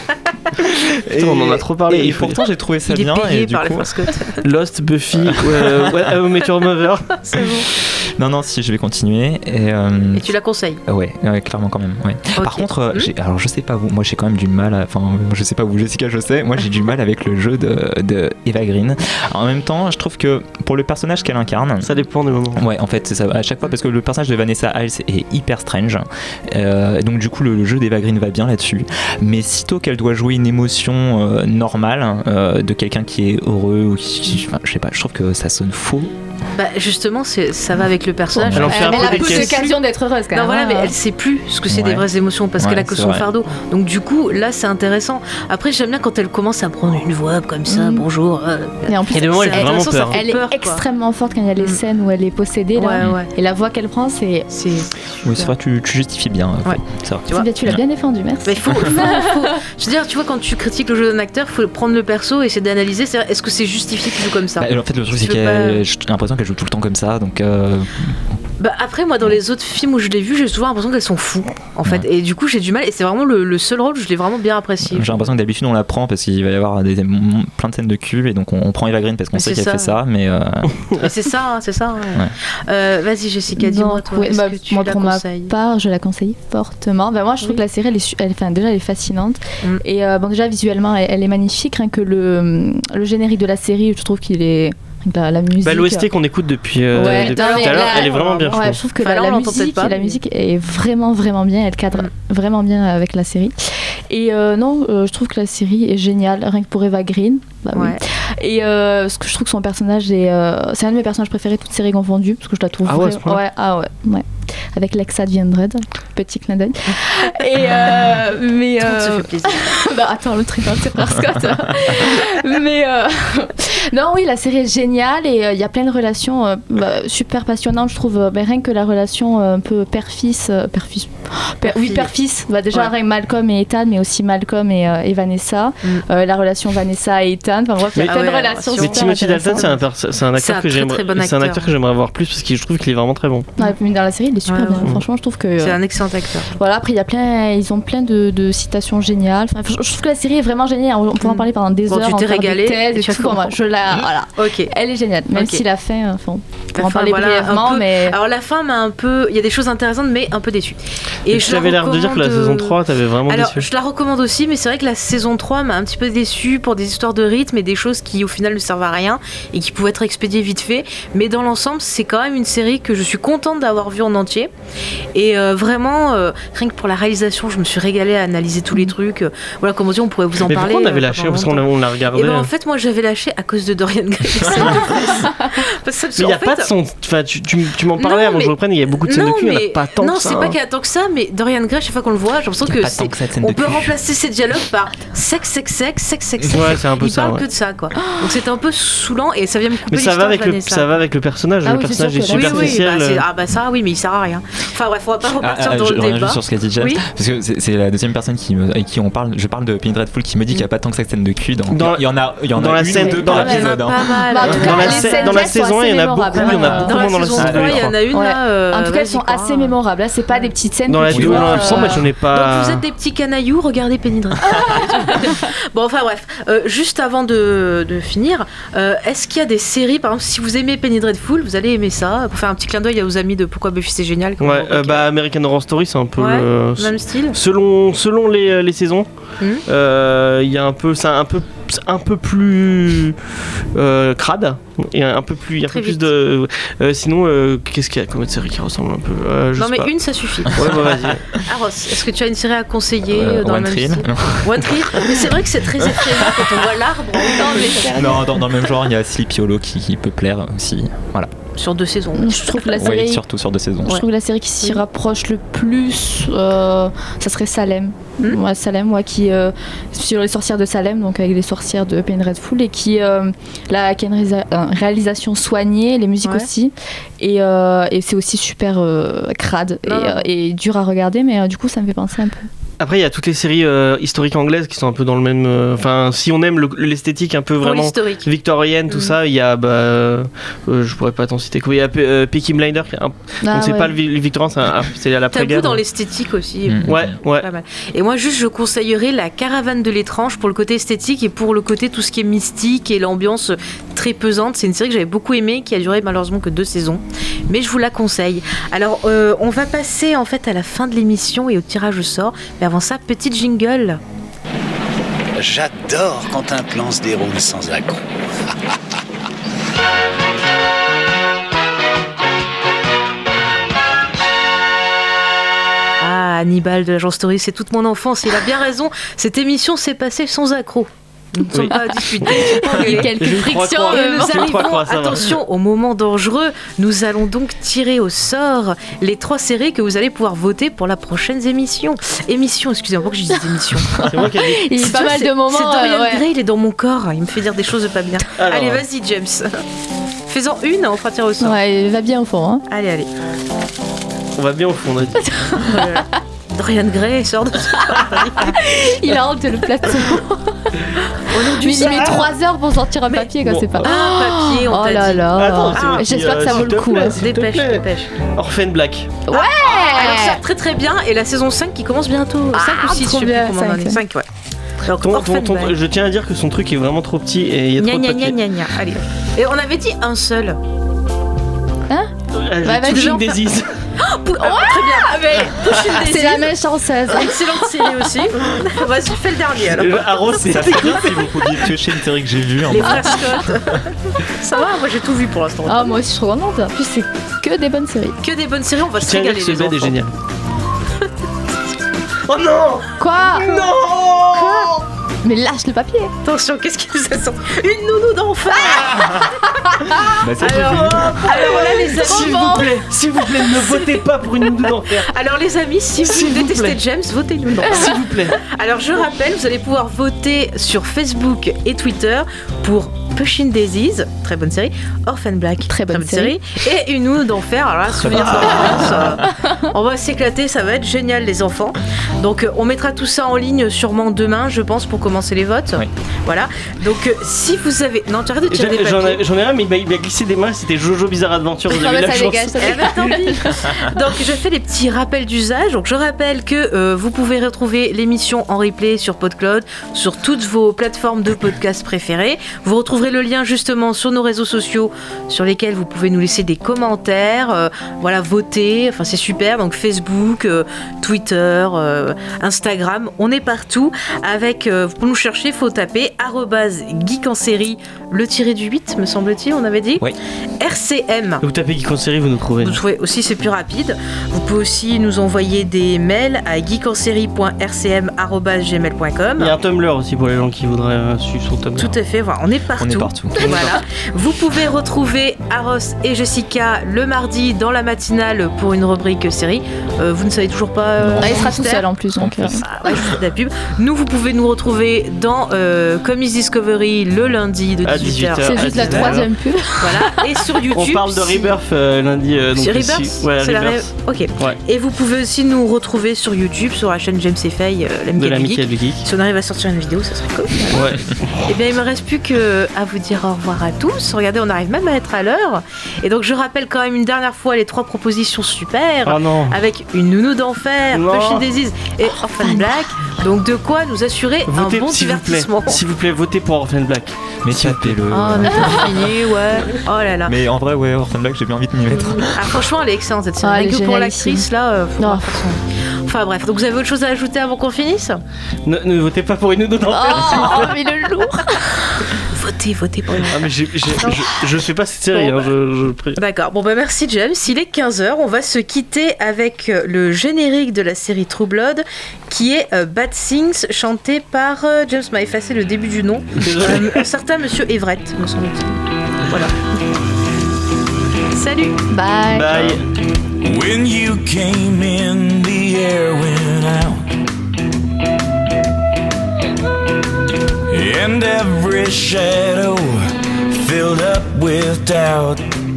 Putain, on en a trop parlé, Et, il faut pourtant j'ai trouvé ça Il est bien payé et du par les coup. frères Scott. Lost, Buffy, euh, ouais, How I Met Your Mother. C'est bon. Non non si je vais continuer et, euh, Et tu la conseilles. ouais, ouais clairement quand même. Ouais. Ok. Par contre, euh, Mhm. j'ai- alors je sais pas vous, moi j'ai quand même du mal, à- enfin je sais pas vous Jessica, je sais, moi j'ai du mal avec le jeu de, de Eva Green. En même temps, je trouve que pour le personnage qu'elle incarne, Ça dépend des moments. ouais en fait c'est ça, à chaque fois parce que le personnage de Vanessa Hudgens est hyper strange, euh, donc du coup le, le jeu d'Eva Green va bien là-dessus. Mais sitôt qu'elle doit jouer une émotion euh, normale euh, de quelqu'un qui est heureux ou qui, qui- enfin, je sais pas, je trouve que ça sonne faux. Bah justement, c'est- ça va avec le personnage. Elle en fait un Elle peu a des plus caisses. l'occasion d'être heureuse quand Non même. voilà, hein. mais elle sait plus ce que c'est Ouais. des vraies émotions parce qu'elle a Ouais, que c'est son vrai. fardeau. Donc du coup, là c'est intéressant. Après, j'aime bien quand elle commence à prendre une voix comme ça, Mhm. bonjour. euh, Et en Il plus, y a des moments où elle c'est fait vraiment intéressant, ça peur. fait elle est peur, quoi. extrêmement forte quand il y a les Mm. scènes où elle est possédée là. Ouais, ouais. Et la voix qu'elle prend, c'est. C'est. Oui c'est vrai, tu, tu justifies bien. Ouais. Ça va. Tu vois. C'est bien, tu l'as bien défendu, merci. Mais faut, faut, faut- Je veux dire, tu vois, quand tu critiques le jeu d'un acteur, faut prendre le perso et essayer d'analyser. c'est- Est-ce que c'est justifié qu'il joue comme ça Bah, en fait le truc Tu c'est veux qu'elle pas- j'ai l'impression qu'elle joue tout le temps comme ça, donc euh, Bah après, moi, dans les autres films où je l'ai vu, j'ai souvent l'impression qu'elles sont fous, en fait. Et du coup, j'ai du mal. Et c'est vraiment le, le seul rôle où je l'ai vraiment bien apprécié. j'ai l'impression que d'habitude on la prend parce qu'il va y avoir des, plein de scènes de cul et donc on, on prend Eva Green parce qu'on Mais sait c'est qu'elle ça. fait ça, mais euh, Mais c'est ça, hein, c'est ça. ouais. Ouais. Euh, Vas-y, Jessica, dis-moi, Donc, toi, oui, est-ce bah, que tu moi, la pour ma conseilles part, je la conseille fortement. Bah, moi, je trouve Oui. que la série, elle est, su- elle, enfin, déjà, elle est fascinante. Mm. Et euh, bon, déjà, visuellement, elle, elle est magnifique. Rien que le, le générique de la série, je trouve qu'il est. La, la musique. Bah, l'O S T qu'on écoute depuis, euh, Ouais, depuis non, tout mais à l'heure, là, elle est vraiment bien. Ouais, je je trouve que Enfin, la, là, la on l'entend musique, peut-être pas, la mais- musique est vraiment, vraiment bien. Elle cadre Mm. vraiment bien avec la série. Et euh, non, euh, je trouve que la série est géniale. Rien que pour Eva Green. Bah, oui. Ouais. Et euh, ce que je trouve que son personnage est. euh, c'est un de mes personnages préférés, toutes séries confondues. Parce que je la trouve Ah ouais, à ce vraiment- point-là ouais, ah ouais, ouais. Avec Lexa Diendred, petit clin d'œil. Et euh, mais Tout le monde se euh, fait plaisir. bah attends, l'autre il parle de ses frères Scott. Mais euh, non, oui, la série est géniale et euh, il y a plein de relations euh, bah, super passionnantes, je trouve. Euh, bah, rien que la relation euh, un peu père-fils, euh, père-fils, père- oui, Père-fille. père-fils. Bah, déjà, Ouais. rien que Malcolm et Ethan, mais aussi Malcolm et, euh, et Vanessa. Mm. Euh, la relation Vanessa et Ethan. Enfin bref, il y a Mais- plein Ah de ouais, relations. la Mais super Timothy Dalton, c'est un, intéressantes. per- c'est un C'est acteur un que très, j'aimerais, très bon c'est un acteur. acteur que j'aimerais voir plus parce que je trouve qu'il est vraiment très bon. Ouais, mais dans la série, il est super Ouais, bien. ouais. Franchement, je trouve que. C'est euh, un excellent acteur. Voilà, après, il y a plein, ils ont plein de, de citations géniales. Enfin, je, je trouve que la série est vraiment géniale. On peut en Mm. parler pendant des Bon, heures. tu en t'es faire des régalée thèses et et tu as tout. Bon, moi, je la, voilà. Ok. Elle est géniale, même Ok. si la fin, euh, enfin, pour en Enfin, parler voilà, un brièvement, peu- mais Alors la fin m'a un peu. Il y a des choses intéressantes, mais un peu déçue. Et je tu la avais l'air de dire que la recommande, saison euh, trois t'avais vraiment Alors, déçu. je la recommande aussi, mais c'est vrai que la saison trois m'a un petit peu déçue pour des histoires de rythme et des choses qui, au final, ne servent à rien et qui pouvaient être expédiées vite fait. Mais dans l'ensemble, c'est quand même une série que je suis contente d'avoir vue en entier. Et euh, vraiment, euh, rien que pour la réalisation, je me suis régalée à analyser tous les trucs. Euh, voilà, comme on dit, on pourrait vous en Mais parler. pourquoi on avait euh, lâché pendant Parce qu'on l'a, longtemps. on l'a regardé. Et ben en fait, moi j'avais lâché à cause de Dorian Gray. Parce que- parce Mais il n'y a qu'en pas fait- de son. Enfin, tu, tu, tu m'en parlais Non, avant que je mais- reprenne, il y a beaucoup de scènes de Non, cul, il n'y en mais- a pas tant non, que ça. c'est pas hein. qu'il y a tant que ça, mais Dorian Gray, chaque fois qu'on le voit, j'ai l'impression Il y a que pas c'est. tant que ça de scènes On de peut cul. remplacer ces dialogues par sexe, sexe, sexe, sexe, sexe, sexe. Ouais, c'est un peu Il ça. parle ouais. que de ça, quoi. Donc c'était un peu saoulant et ça vient me couper Mais ça l'histoire va, avec de le, Vanessa. ça va avec le personnage. Ah le oui, c'est personnage sûr est que là- Oui, oui, superficiel. bah, c'est- euh, ah bah ça, oui, mais il sert sert à rien. Enfin bref, on va pas repartir Ah, ah, dans je le reviens débat. juste sur ce qu'a dit James, Oui. parce que c'est, c'est la deuxième personne qui me, avec qui on parle. Je parle de Penny Dreadful qui me dit qu'il n'y a pas tant que ça de scène de cul. Donc Dans- il y en a, il y en dans a la une scène ou deux de- dans dans Ah, il y en a l'épisode. pas hein. mal. Bah, en tout Dans cas, la les sa- scènes dans la d'elles sont saison, assez il y en a beaucoup, mémorables. il y en a Euh, beaucoup Dans moins la dans la saison saison trois, deux, il y je en crois. a une Ouais. là. euh, En tout cas, elles vas-y, sont quoi. assez mémorables. Là, c'est pas des petites scènes. Dans la que tu deux, vois, non, il me semble, euh, j'en ai pas. Donc vous êtes des petits canailloux, regardez Penny Dreadful. Bon, enfin bref, euh, juste avant de, de finir, euh, est-ce qu'il y a des séries, par exemple, si vous aimez Penny Dreadful, vous allez aimer ça? Pour faire un petit clin d'œil aux amis de Pourquoi Buffy c'est génial. comme Ouais, on euh, dit. bah American Horror Story, c'est un peu Ouais, le. même style. Selon, selon les, les saisons, il Mhm. euh, y a un peu, c'est un peu, un peu plus euh, crade et un peu plus, il y a un Très peu plus vite. de. euh, sinon, euh, qu'est-ce qu'il y a comme autre série qui ressemble un peu euh, je Non sais mais pas. une ça suffit. Ouais, bah vas-y. Aros, est-ce que tu as une série à conseiller Euh, dans One le même Tree Hill. style One Tree Hill. Mais c'est vrai que c'est très effrayant quand on voit l'arbre Non, mais sérieux. Non, dans, dans le même genre, il y a Sleepy Hollow qui, qui peut plaire aussi. Voilà. sur deux saisons. Je trouve que la Oui, série, surtout sur deux saisons. je trouve que la série qui s'y Oui. rapproche le plus, euh, ça serait Salem. Hmm. Ouais, Salem, ouais, qui euh, sur les sorcières de Salem, donc avec les sorcières de Penny Dreadful, et qui, euh, là, qui a une résa- euh, réalisation soignée, les musiques Ouais. aussi, et, euh, et c'est aussi super euh, crade et, Non, non. euh, et dur à regarder, mais euh, du coup ça me fait penser un peu. Après, il y a toutes les séries euh, historiques anglaises qui sont un peu dans le même. euh, Enfin, si on aime le- l'esthétique un peu Pour vraiment l'historique. victorienne, tout Mhm. ça, il y a. Bah, euh, euh, je pourrais pas t'en citer quoi. Il y a euh, Peaky Blinders, qui est un- Ah, donc c'est ouais. pas le, vi- le victorien, c'est, un- c'est à T'as l'après-guerre. goût dans l'esthétique aussi. Mm. Ouais, ouais. Pas mal. Et moi, juste, je conseillerais La Caravane de l'étrange pour le côté esthétique et pour le côté tout ce qui est mystique et l'ambiance très pesante. C'est une série que j'avais beaucoup aimée, qui a duré malheureusement que deux saisons, mais je vous la conseille. Alors, euh, on va passer en fait à la fin de l'émission et au tirage au sort. Mais avant ça, petite jingle. J'adore quand un plan se déroule sans accroc. Ah, Hannibal de l'agence Story, c'est toute mon enfance. Il a bien raison. Cette émission s'est passée sans accroc. Nous ne sommes Oui. pas à discuter. Il y a quelques Je ne crois frictions. pas. Et euh, nous Je crois arrivons, pas, ça va. attention, au moment dangereux. Nous allons donc tirer au sort les trois séries que vous allez pouvoir voter pour la prochaine émission. Émission, excusez-moi, pourquoi je dis émission. C'est moi qui ai dit. Il y a C'est pas toi, mal c'est- de moments. C'est Dorian euh, ouais. Gray, il est dans mon corps. Il me fait dire des choses de pas bien. Alors. Allez, vas-y, James. Fais-en une, on fera tirer au sort. Ouais, il va bien au fond. Hein. Allez, allez. On va bien au fond, on a dit. Dorian Gray sort de Il a honte le plateau. Au nom du Lui, il met sang. trois heures pour sortir un Mais- papier, quoi, bon, c'est pas. Un papier, on Oh t'a là dit. là. Attends, c'est moi qui, J'espère que ça euh, vaut s'il le te coup. plaît, hein. s'il te Dépêche, plaît. dépêche. Orphan Black. Ouais. Alors ça, très très bien. Et la saison cinq qui commence bientôt. cinq ou six, je trop sais bien, plus comment on en est. cinq. cinq, ouais. Donc, Ton- Orphan ton- ton- Black. je tiens à dire que son truc est vraiment trop petit et il y a Gna trop de gna gna papier. gna gna. Allez. Et on avait dit un seul. Euh, Ouais, je- vas-y, Pushing en fait. Daisies. Pou- ah, très bien. Pushing Daisies. C'est la même chanceuse. Excellente série aussi. Vas-y, fais le dernier alors. Euh, Arrow, c'est Ça serait bien si vous pouviez piocher une série que j'ai vue. en Les mode- frères Scott. Ça va, moi j'ai tout vu pour l'instant. Ah, moi aussi, je suis trop contente. En plus, c'est que des bonnes séries. Que des bonnes séries, on va Je se tiens à dire régaler. que ce les bed est enfants. génial. Oh non Quoi Non Mais lâche le papier. Attention, qu'est-ce qui nous a sorti Une nounou d'enfer. Bah, ça, j'ai Alors, vu. alors là, les amis. S'il vous plaît, s'il vous plaît, ne votez pas pour une nounou d'enfer. Alors les amis, si vous S'il vous détestez plaît. James, votez-nous. Non. S'il vous plaît. Alors je rappelle, vous allez pouvoir voter sur Facebook et Twitter pour Pushing Daisies, très bonne série, Orphan Black, Très bonne série. et Une nounou d'enfer. Alors là, souvenir d'enfance, euh, on va s'éclater, ça va être génial les enfants. Donc euh, on mettra tout ça en ligne sûrement demain, je pense, pour commencer les votes. Oui. Voilà. Donc euh, si vous avez, non, tu arrêtes de tirer des J'en papiers. ai, j'en ai un, mais il m'a, il m'a glissé des mains, c'était Jojo Bizarre Adventure, vous Ah avez bah, la ça chance. dégage, ça Eh dégage. ben, tant pis. Donc je fais les petits rappels d'usage. Donc je rappelle que euh, vous pouvez retrouver l'émission en replay sur PodCloud, sur toutes vos plateformes de podcast préférées. Vous retrouverez le lien justement sur nos réseaux sociaux sur lesquels vous pouvez nous laisser des commentaires, euh, voilà, voter. Enfin c'est super. Donc Facebook, euh, Twitter, euh, Instagram, on est partout. Avec, euh, pour nous chercher, faut taper arobase geek en série, le tiré du huit, me semble-t-il, on avait dit. Oui. R C M. Vous tapez Geek en série, vous nous trouvez. Vous trouvez aussi, c'est plus rapide. Vous pouvez aussi nous envoyer des mails à geek en série point r c m arobase gmail point com. Il y a un Tumblr aussi pour les gens qui voudraient euh, suivre son Tumblr. Tout à fait, voilà, on est partout. On est partout. Voilà. Vous pouvez retrouver Aros et Jessica le mardi dans la matinale pour une rubrique série. Euh, vous ne savez toujours pas. Euh, Ah, il sera tout mystère. seul en plus. Donc, euh, Ah, ouais, je fais de la pub. Nous, vous pouvez nous retrouver dans euh, Comics Discovery le lundi de À dix-huit heures. c'est juste la dix-neuf. troisième pub. Voilà. Et sur YouTube. On parle de si- Rebirth euh, lundi. Euh, donc Sur si- Rebirth Ouais, c'est la Rebirth. ré- Ok. Ouais. Et vous pouvez aussi nous retrouver sur YouTube, sur la chaîne James et Faye, euh, De l'Amicale du l'amicale Geek. du geek. Si on arrive à sortir une vidéo, ça serait cool. Ouais. Et bien, il me reste plus que à vous dire au revoir à tous. Regardez, on arrive même à être à l'heure. Et donc, je rappelle quand même une dernière fois les trois propositions super. Oh non. Avec une nounou d'enfer, Non. Pushing Daisies et Orphan Black. Donc, de quoi nous assurer Votez, un bon s'il vous plaît. divertissement. S'il vous plaît, votez pour Orphan Black. Mais tapez-le. Oh, mais t'as fini, ouais. Oh là là. Mais en vrai, ouais, Orphan Black, j'ai bien envie de m'y mettre. Ah, franchement, elle est excellente cette série. Ah, elle Rien est que pour génialissime. l'actrice, là, euh, faut Non. voir faire son- Enfin bref, donc vous avez autre chose à ajouter avant qu'on finisse? Ne, ne votez pas pour une nounou d'enfer. Oh, mais le lourd. Votez, votez pour une. Ah, mais j'ai- j'ai- je, je fais pas cette série, Bon, hein, je, je prie. D'accord, bon bah merci James. Il est quinze heures, on va se quitter avec euh, le générique de la série True Blood qui est euh, Bad Things chanté par euh, James m'a effacé le début du nom. Désolé. Euh, un certain monsieur Everett, me semble-t-il. Voilà. Salut. Bye. Bye. When you came in, the air went out, and every shadow filled up with doubt.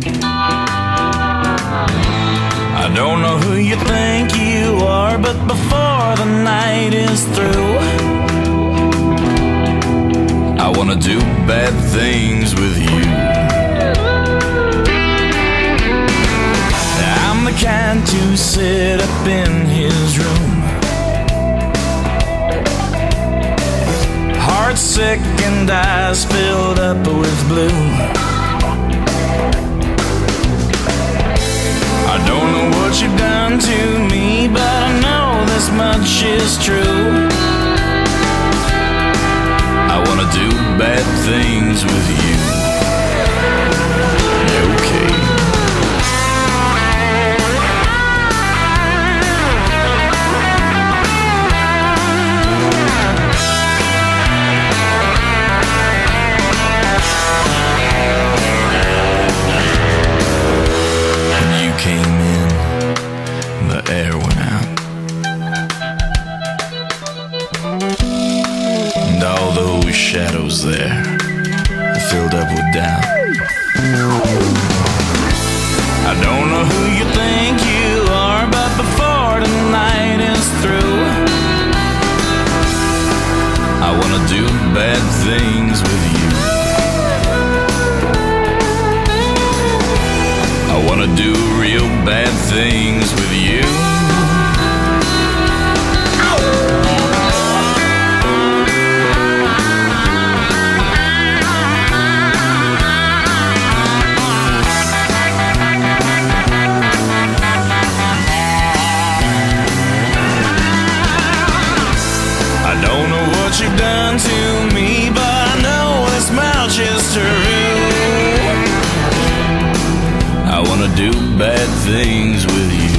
I don't know who you think you are, but before the night is through, I wanna do bad things with you. I'm the kind to sit up in his room, heart sick and eyes filled up with blue. I don't know what you've done to me, but I know this much is true. I wanna do bad things with you. Okay. You came in, the air went out, and all those shadows there filled up with doubt. I don't know who you think you are, but before the night is through, I wanna do bad things with you. I wanna do real bad things with you. I don't know what you've done to me, but I know this much is true. I wanna do bad things with you.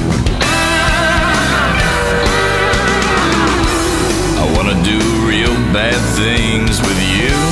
I wanna do real bad things with you.